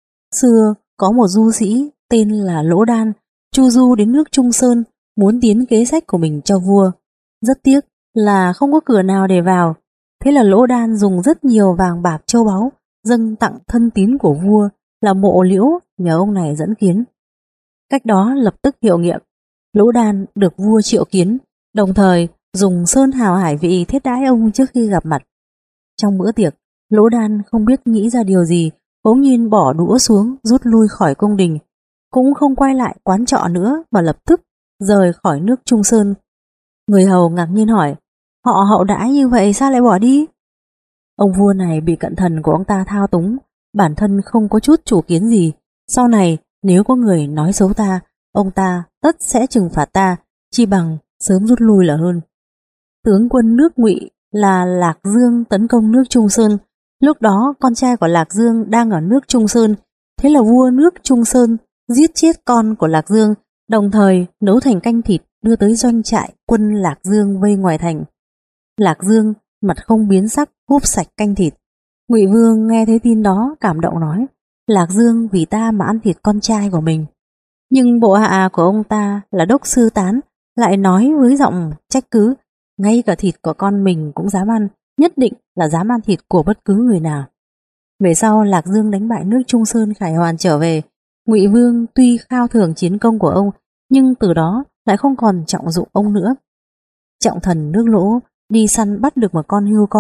Xưa có một du sĩ tên là Lỗ Đan chu du đến nước Trung Sơn, muốn tiến kế sách của mình cho vua. Rất tiếc là không có cửa nào để vào. Thế là Lỗ Đan dùng rất nhiều vàng bạc châu báu dâng tặng thân tín của vua là Mộ Liễu, nhờ ông này dẫn kiến. Cách đó lập tức hiệu nghiệm. Lỗ Đan được vua triệu kiến, đồng thời dùng sơn hào hải vị thiết đãi ông trước khi gặp mặt. Trong bữa tiệc, Lỗ Đan không biết nghĩ ra điều gì, bỗng nhiên bỏ đũa xuống, rút lui khỏi cung đình, cũng không quay lại quán trọ nữa mà lập tức rời khỏi nước Trung Sơn. Người hầu ngạc nhiên hỏi, họ hậu đãi như vậy sao lại bỏ đi? Ông vua này bị cận thần của ông ta thao túng, bản thân không có chút chủ kiến gì. Sau này nếu có người nói xấu ta, ông ta tất sẽ trừng phạt ta, chi bằng sớm rút lui là hơn. Tướng quân nước Ngụy là Lạc Dương tấn công nước Trung Sơn. Lúc đó con trai của Lạc Dương đang ở nước Trung Sơn. Thế là vua nước Trung Sơn giết chết con của Lạc Dương, đồng thời nấu thành canh thịt đưa tới doanh trại quân Lạc Dương vây ngoài thành. Lạc Dương mặt không biến sắc húp sạch canh thịt. Ngụy Vương nghe thấy tin đó cảm động nói, Lạc Dương vì ta mà ăn thịt con trai của mình. Nhưng bộ hạ của ông ta là Đốc Sư Tán lại nói với giọng trách cứ, ngay cả thịt của con mình cũng dám ăn, nhất định là dám ăn thịt của bất cứ người nào. Về sau Lạc Dương đánh bại nước Trung Sơn khải hoàn trở về. Ngụy Vương tuy khao thưởng chiến công của ông, nhưng từ đó lại không còn trọng dụng ông nữa. Trọng thần nước Lỗ đi săn bắt được một con hươu con,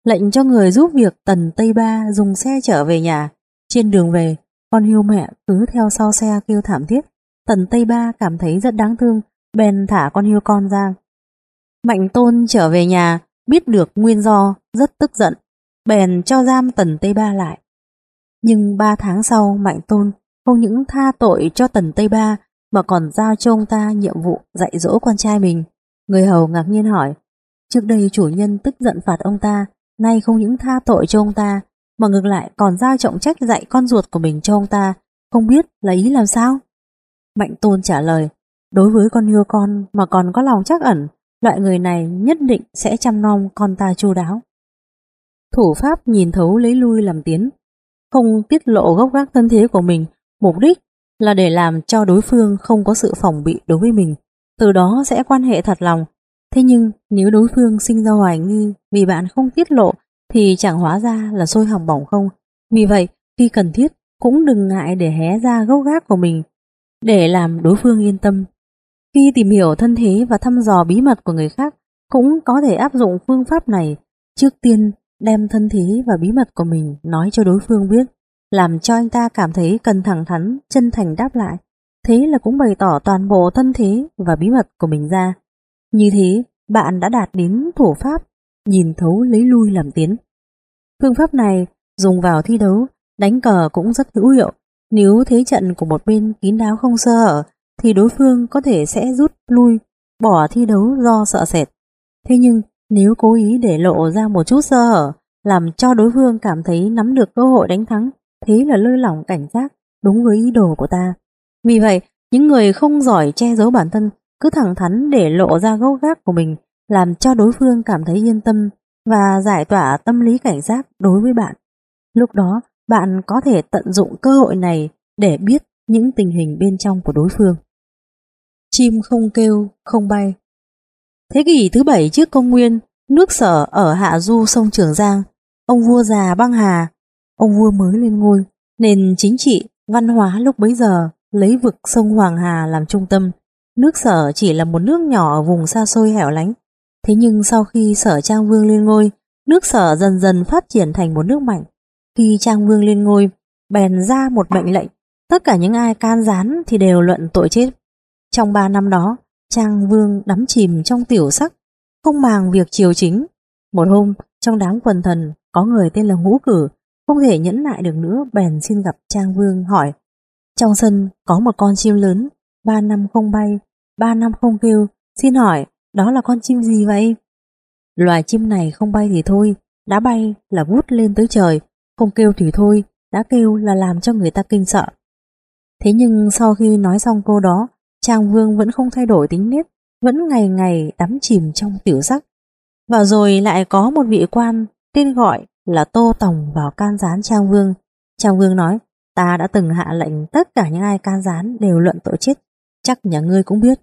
lệnh cho người giúp việc Tần Tây Ba dùng xe chở về nhà. Trên đường về, con hươu mẹ cứ theo sau xe kêu thảm thiết. Tần Tây Ba cảm thấy rất đáng thương, bèn thả con hươu con ra. Mạnh Tôn trở về nhà, biết được nguyên do, rất tức giận, bèn cho giam Tần Tây Ba lại. Nhưng ba tháng sau, Mạnh Tôn không những tha tội cho Tần Tây Ba mà còn giao cho ông ta nhiệm vụ dạy dỗ con trai mình. Người hầu ngạc nhiên hỏi, trước đây chủ nhân tức giận phạt ông ta, nay không những tha tội cho ông ta mà ngược lại còn giao trọng trách dạy con ruột của mình cho ông ta, không biết là ý làm sao? Mạnh Tôn trả lời, đối với con hươu con mà còn có lòng trắc ẩn, loại người này nhất định sẽ chăm nom con ta chu đáo. Thủ pháp nhìn thấu lấy lui làm tiến, không tiết lộ gốc gác thân thế của mình, mục đích là để làm cho đối phương không có sự phòng bị đối với mình, từ đó sẽ quan hệ thật lòng. Thế nhưng nếu đối phương sinh ra hoài nghi vì bạn không tiết lộ thì chẳng hóa ra là sôi hỏng bỏng không. Vì vậy khi cần thiết cũng đừng ngại để hé ra gốc gác của mình để làm đối phương yên tâm. Khi tìm hiểu thân thế và thăm dò bí mật của người khác cũng có thể áp dụng phương pháp này. Trước tiên đem thân thế và bí mật của mình nói cho đối phương biết, làm cho anh ta cảm thấy cần thẳng thắn, chân thành đáp lại. Thế là cũng bày tỏ toàn bộ thân thế và bí mật của mình ra. Như thế, bạn đã đạt đến thủ pháp nhìn thấu lấy lui làm tiến. Phương pháp này dùng vào thi đấu, đánh cờ cũng rất hữu hiệu. Nếu thế trận của một bên kín đáo không sơ hở, thì đối phương có thể sẽ rút lui, bỏ thi đấu do sợ sệt. Thế nhưng nếu cố ý để lộ ra một chút sơ hở, làm cho đối phương cảm thấy nắm được cơ hội đánh thắng, thế là lơi lỏng cảnh giác đúng với ý đồ của ta. Vì vậy, những người không giỏi che giấu bản thân cứ thẳng thắn để lộ ra gốc gác của mình, làm cho đối phương cảm thấy yên tâm và giải tỏa tâm lý cảnh giác đối với bạn. Lúc đó, bạn có thể tận dụng cơ hội này để biết những tình hình bên trong của đối phương. Chim không kêu, không bay. Thế kỷ thứ bảy trước công nguyên, nước Sở ở hạ du sông Trường Giang, ông vua già băng hà, ông vua mới lên ngôi, nền chính trị, văn hóa lúc bấy giờ lấy vực sông Hoàng Hà làm trung tâm. Nước Sở chỉ là một nước nhỏ ở vùng xa xôi hẻo lánh. Thế nhưng sau khi Sở Trang Vương lên ngôi, nước Sở dần dần phát triển thành một nước mạnh. Khi Trang Vương lên ngôi, bèn ra một mệnh lệnh, tất cả những ai can gián thì đều luận tội chết. Trong ba năm đó, Trang Vương đắm chìm trong tiểu sắc, không màng việc triều chính. Một hôm, trong đám quần thần, có người tên là Ngũ Cử, không thể nhẫn nại được nữa, bèn xin gặp Trang Vương hỏi, trong sân có một con chim lớn, ba năm không bay, ba năm không kêu, xin hỏi, đó là con chim gì vậy? Loài chim này không bay thì thôi, đã bay là vút lên tới trời, không kêu thì thôi, đã kêu là làm cho người ta kinh sợ. Thế nhưng sau khi nói xong câu đó, Trang Vương vẫn không thay đổi tính nết, vẫn ngày ngày đắm chìm trong tiểu sắc. Và rồi lại có một vị quan tên gọi là Tô Tòng vào can gián Trang Vương. Trang Vương nói, ta đã từng hạ lệnh tất cả những ai can gián đều luận tội chết, chắc nhà ngươi cũng biết.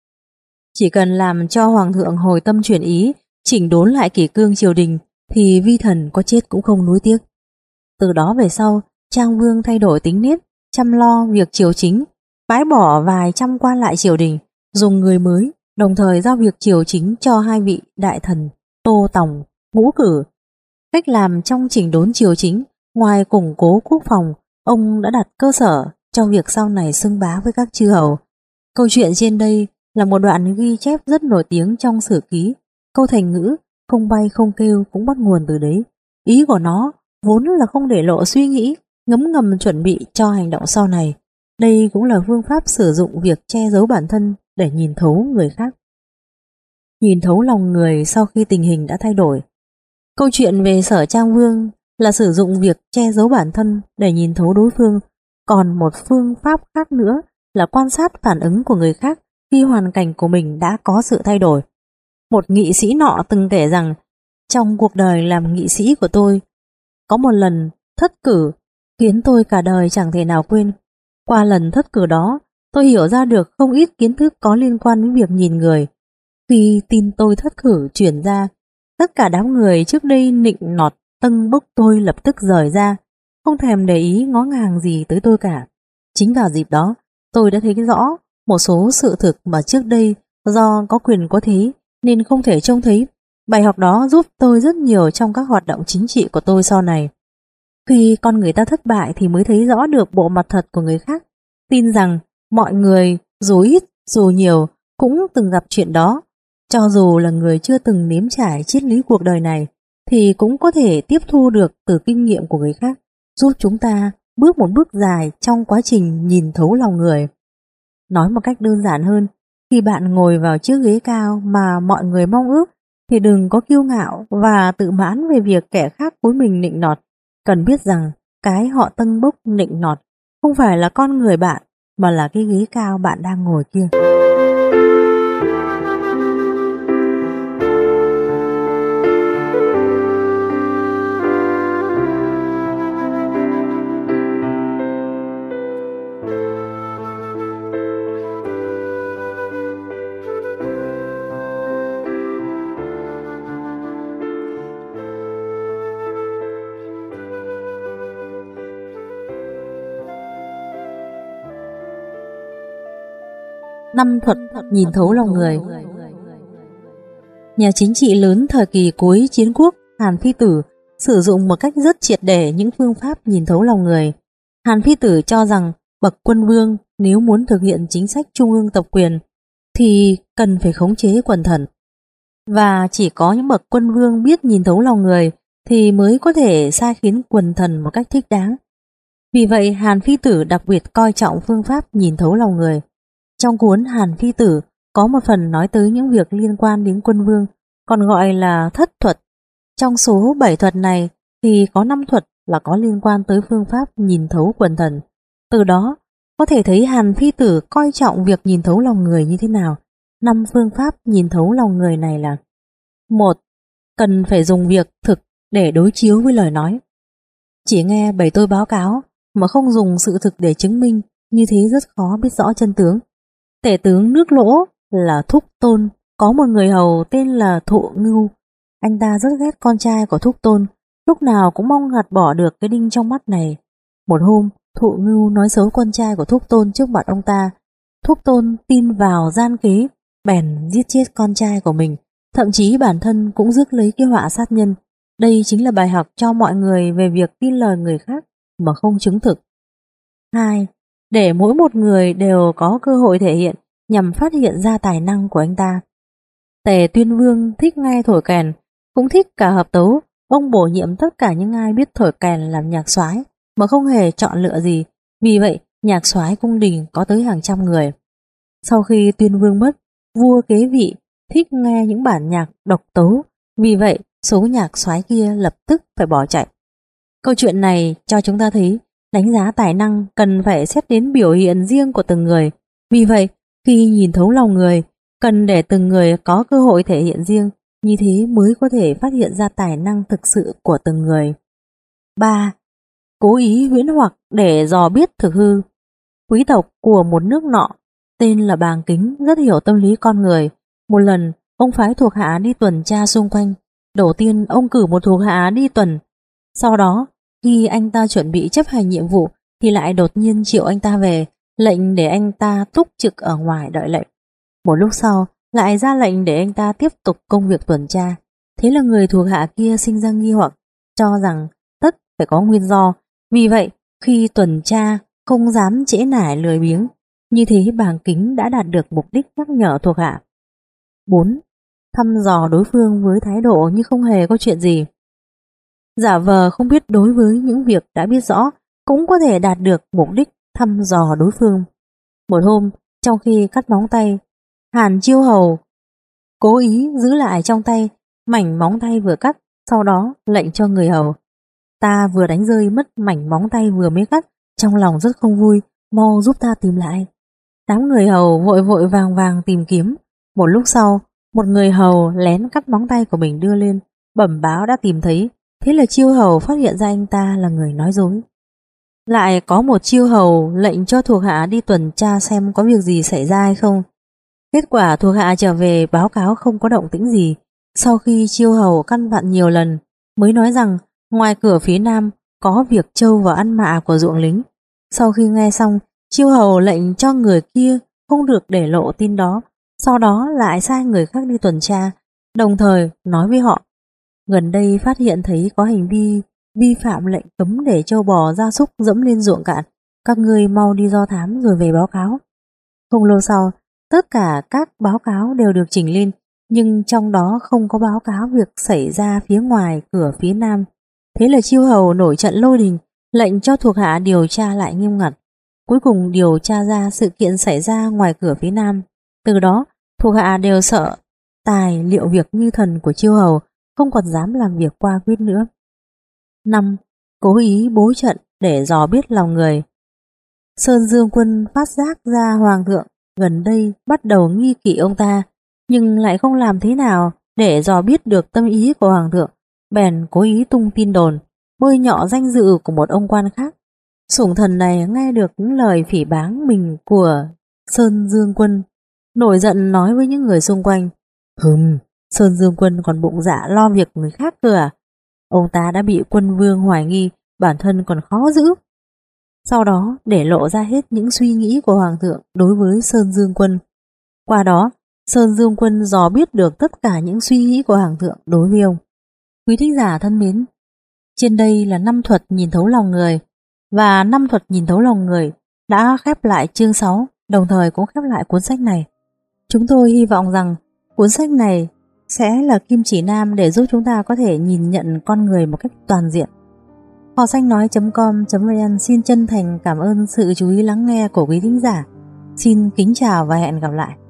Chỉ cần làm cho hoàng thượng hồi tâm chuyển ý, chỉnh đốn lại kỷ cương triều đình, thì vi thần có chết cũng không nuối tiếc. Từ đó về sau, Trang Vương thay đổi tính nết, chăm lo việc triều chính, bãi bỏ vài trăm quan lại triều đình, dùng người mới, đồng thời giao việc triều chính cho hai vị đại thần Tô Tòng, Ngũ Cử. Cách làm trong chỉnh đốn triều chính, ngoài củng cố quốc phòng, ông đã đặt cơ sở cho việc sau này xưng bá với các chư hầu. Câu chuyện trên đây là một đoạn ghi chép rất nổi tiếng trong sử ký. Câu thành ngữ không bay không kêu cũng bắt nguồn từ đấy. Ý của nó vốn là không để lộ suy nghĩ, ngấm ngầm chuẩn bị cho hành động sau này. Đây cũng là phương pháp sử dụng việc che giấu bản thân để nhìn thấu người khác. Nhìn thấu lòng người sau khi tình hình đã thay đổi. Câu chuyện về Sở Trang Vương là sử dụng việc che giấu bản thân để nhìn thấu đối phương. Còn một phương pháp khác nữa là quan sát phản ứng của người khác khi hoàn cảnh của mình đã có sự thay đổi. Một nghị sĩ nọ từng kể rằng, trong cuộc đời làm nghị sĩ của tôi, có một lần thất cử khiến tôi cả đời chẳng thể nào quên. Qua lần thất cử đó, tôi hiểu ra được không ít kiến thức có liên quan đến việc nhìn người. Khi tin tôi thất cử chuyển ra, tất cả đám người trước đây nịnh nọt tâng bốc tôi lập tức rời ra, không thèm để ý ngó ngàng gì tới tôi cả. Chính vào dịp đó, tôi đã thấy rõ một số sự thực mà trước đây do có quyền có thế nên không thể trông thấy. Bài học đó giúp tôi rất nhiều trong các hoạt động chính trị của tôi sau này. Khi con người ta thất bại thì mới thấy rõ được bộ mặt thật của người khác. Tin rằng mọi người dù ít dù nhiều cũng từng gặp chuyện đó. Cho dù là người chưa từng nếm trải triết lý cuộc đời này thì cũng có thể tiếp thu được từ kinh nghiệm của người khác, giúp chúng ta bước một bước dài trong quá trình nhìn thấu lòng người. Nói một cách đơn giản hơn, khi bạn ngồi vào chiếc ghế cao mà mọi người mong ước thì đừng có kiêu ngạo và tự mãn về việc kẻ khác cúi mình nịnh nọt. Cần biết rằng cái họ tâng bốc nịnh nọt không phải là con người bạn, mà là cái ghế cao bạn đang ngồi kia. Năm thuật nhìn thấu lòng người. Nhà chính trị lớn thời kỳ cuối chiến quốc Hàn Phi Tử sử dụng một cách rất triệt để những phương pháp nhìn thấu lòng người. Hàn Phi Tử cho rằng bậc quân vương nếu muốn thực hiện chính sách trung ương tập quyền thì cần phải khống chế quần thần. Và chỉ có những bậc quân vương biết nhìn thấu lòng người thì mới có thể sai khiến quần thần một cách thích đáng. Vì vậy Hàn Phi Tử đặc biệt coi trọng phương pháp nhìn thấu lòng người. Trong cuốn Hàn Phi Tử có một phần nói tới những việc liên quan đến quân vương, còn gọi là thất thuật. Trong số bảy thuật này thì có năm thuật là có liên quan tới phương pháp nhìn thấu quần thần. Từ đó có thể thấy Hàn Phi Tử coi trọng việc nhìn thấu lòng người như thế nào. Năm phương pháp nhìn thấu lòng người này là: một. Cần phải dùng việc thực để đối chiếu với lời nói. Chỉ nghe bày tôi báo cáo mà không dùng sự thực để chứng minh, như thế rất khó biết rõ chân tướng. Tể tướng nước Lỗ là Thúc Tôn có một người hầu tên là Thụ Ngưu. Anh ta rất ghét con trai của Thúc Tôn, lúc nào cũng mong gạt bỏ được cái đinh trong mắt này. Một hôm, Thụ Ngưu nói xấu con trai của Thúc Tôn trước mặt ông ta. Thúc Tôn tin vào gian kế, bèn giết chết con trai của mình, thậm chí bản thân cũng rước lấy cái họa sát nhân. Đây chính là bài học cho mọi người về việc tin lời người khác mà không chứng thực. Hai. Để mỗi một người đều có cơ hội thể hiện nhằm phát hiện ra tài năng của anh ta. Tề Tuyên Vương thích nghe thổi kèn, cũng thích cả hợp tấu. Ông bổ nhiệm tất cả những ai biết thổi kèn làm nhạc soái mà không hề chọn lựa gì. Vì vậy nhạc soái cung đình có tới hàng trăm người. Sau khi Tuyên Vương mất, vua kế vị thích nghe những bản nhạc độc tấu. Vì vậy số nhạc soái kia lập tức phải bỏ chạy. Câu chuyện này cho chúng ta thấy đánh giá tài năng cần phải xét đến biểu hiện riêng của từng người. Vì vậy, khi nhìn thấu lòng người, cần để từng người có cơ hội thể hiện riêng, như thế mới có thể phát hiện ra tài năng thực sự của từng người. Ba. Cố ý huyễn hoặc để dò biết thực hư. Quý tộc của một nước nọ, tên là Bàng Kính, rất hiểu tâm lý con người. Một lần, ông phái thuộc hạ đi tuần tra xung quanh. Đầu tiên, ông cử một thuộc hạ đi tuần. Sau đó, khi anh ta chuẩn bị chấp hành nhiệm vụ thì lại đột nhiên triệu anh ta về, lệnh để anh ta túc trực ở ngoài đợi lệnh. Một lúc sau lại ra lệnh để anh ta tiếp tục công việc tuần tra. Thế là người thuộc hạ kia sinh ra nghi hoặc, cho rằng tất phải có nguyên do. Vì vậy khi tuần tra không dám trễ nải lười biếng. Như thế Bàng Kính đã đạt được mục đích nhắc nhở thuộc hạ. Bốn. Thăm dò đối phương với thái độ như không hề có chuyện gì. Giả vờ không biết đối với những việc đã biết rõ cũng có thể đạt được mục đích thăm dò đối phương. Một hôm, trong khi cắt móng tay, Hàn Chiêu Hầu cố ý giữ lại trong tay mảnh móng tay vừa cắt, sau đó lệnh cho người hầu: ta vừa đánh rơi mất mảnh móng tay vừa mới cắt, trong lòng rất không vui, mau giúp ta tìm lại. Đám người hầu vội vội vàng vàng tìm kiếm. Một lúc sau, một người hầu lén cắt móng tay của mình đưa lên, bẩm báo đã tìm thấy. Thế là Chiêu Hầu phát hiện ra anh ta là người nói dối. Lại có một Chiêu Hầu lệnh cho thuộc hạ đi tuần tra xem có việc gì xảy ra hay không. Kết quả thuộc hạ trở về báo cáo không có động tĩnh gì. Sau khi Chiêu Hầu căn dặn nhiều lần mới nói rằng ngoài cửa phía nam có việc trâu vào ăn mạ của ruộng lính. Sau khi nghe xong, Chiêu Hầu lệnh cho người kia không được để lộ tin đó. Sau đó lại sai người khác đi tuần tra. đồng thời nói với họ: gần đây phát hiện thấy có hành vi vi phạm lệnh cấm để trâu bò gia súc dẫm lên ruộng cạn, các ngươi mau đi do thám rồi về báo cáo. Không lâu sau, tất cả các báo cáo đều được chỉnh lên, nhưng trong đó không có báo cáo việc xảy ra phía ngoài cửa phía nam. Thế là Chiêu Hầu nổi trận lôi đình, lệnh cho thuộc hạ điều tra lại nghiêm ngặt. Cuối cùng điều tra ra sự kiện xảy ra ngoài cửa phía nam. Từ đó, thuộc hạ đều sợ tài liệu việc như thần của Chiêu Hầu, không còn dám làm việc qua quyết nữa. năm. Cố ý bố trận để dò biết lòng người. Sơn Dương Quân phát giác ra Hoàng thượng gần đây bắt đầu nghi kỵ ông ta, nhưng lại không làm thế nào để dò biết được tâm ý của Hoàng thượng, bèn cố ý tung tin đồn, bôi nhọ danh dự của một ông quan khác. Sủng thần này nghe được những lời phỉ báng mình của Sơn Dương Quân, nổi giận nói với những người xung quanh: hừm, Sơn Dương Quân còn bụng dạ lo việc người khác cơ à? Ông ta đã bị quân vương hoài nghi, bản thân còn khó giữ. Sau đó để lộ ra hết những suy nghĩ của Hoàng thượng đối với Sơn Dương Quân. Qua đó, Sơn Dương Quân dò biết được tất cả những suy nghĩ của Hoàng thượng đối với ông. Quý thính giả thân mến, trên đây là năm thuật nhìn thấu lòng người, và năm thuật nhìn thấu lòng người đã khép lại chương sáu, đồng thời cũng khép lại cuốn sách này. Chúng tôi hy vọng rằng cuốn sách này sẽ là kim chỉ nam để giúp chúng ta có thể nhìn nhận con người một cách toàn diện. Họ xanh nói com vn xin chân thành cảm ơn sự chú ý lắng nghe của quý thính giả. Xin kính chào và hẹn gặp lại.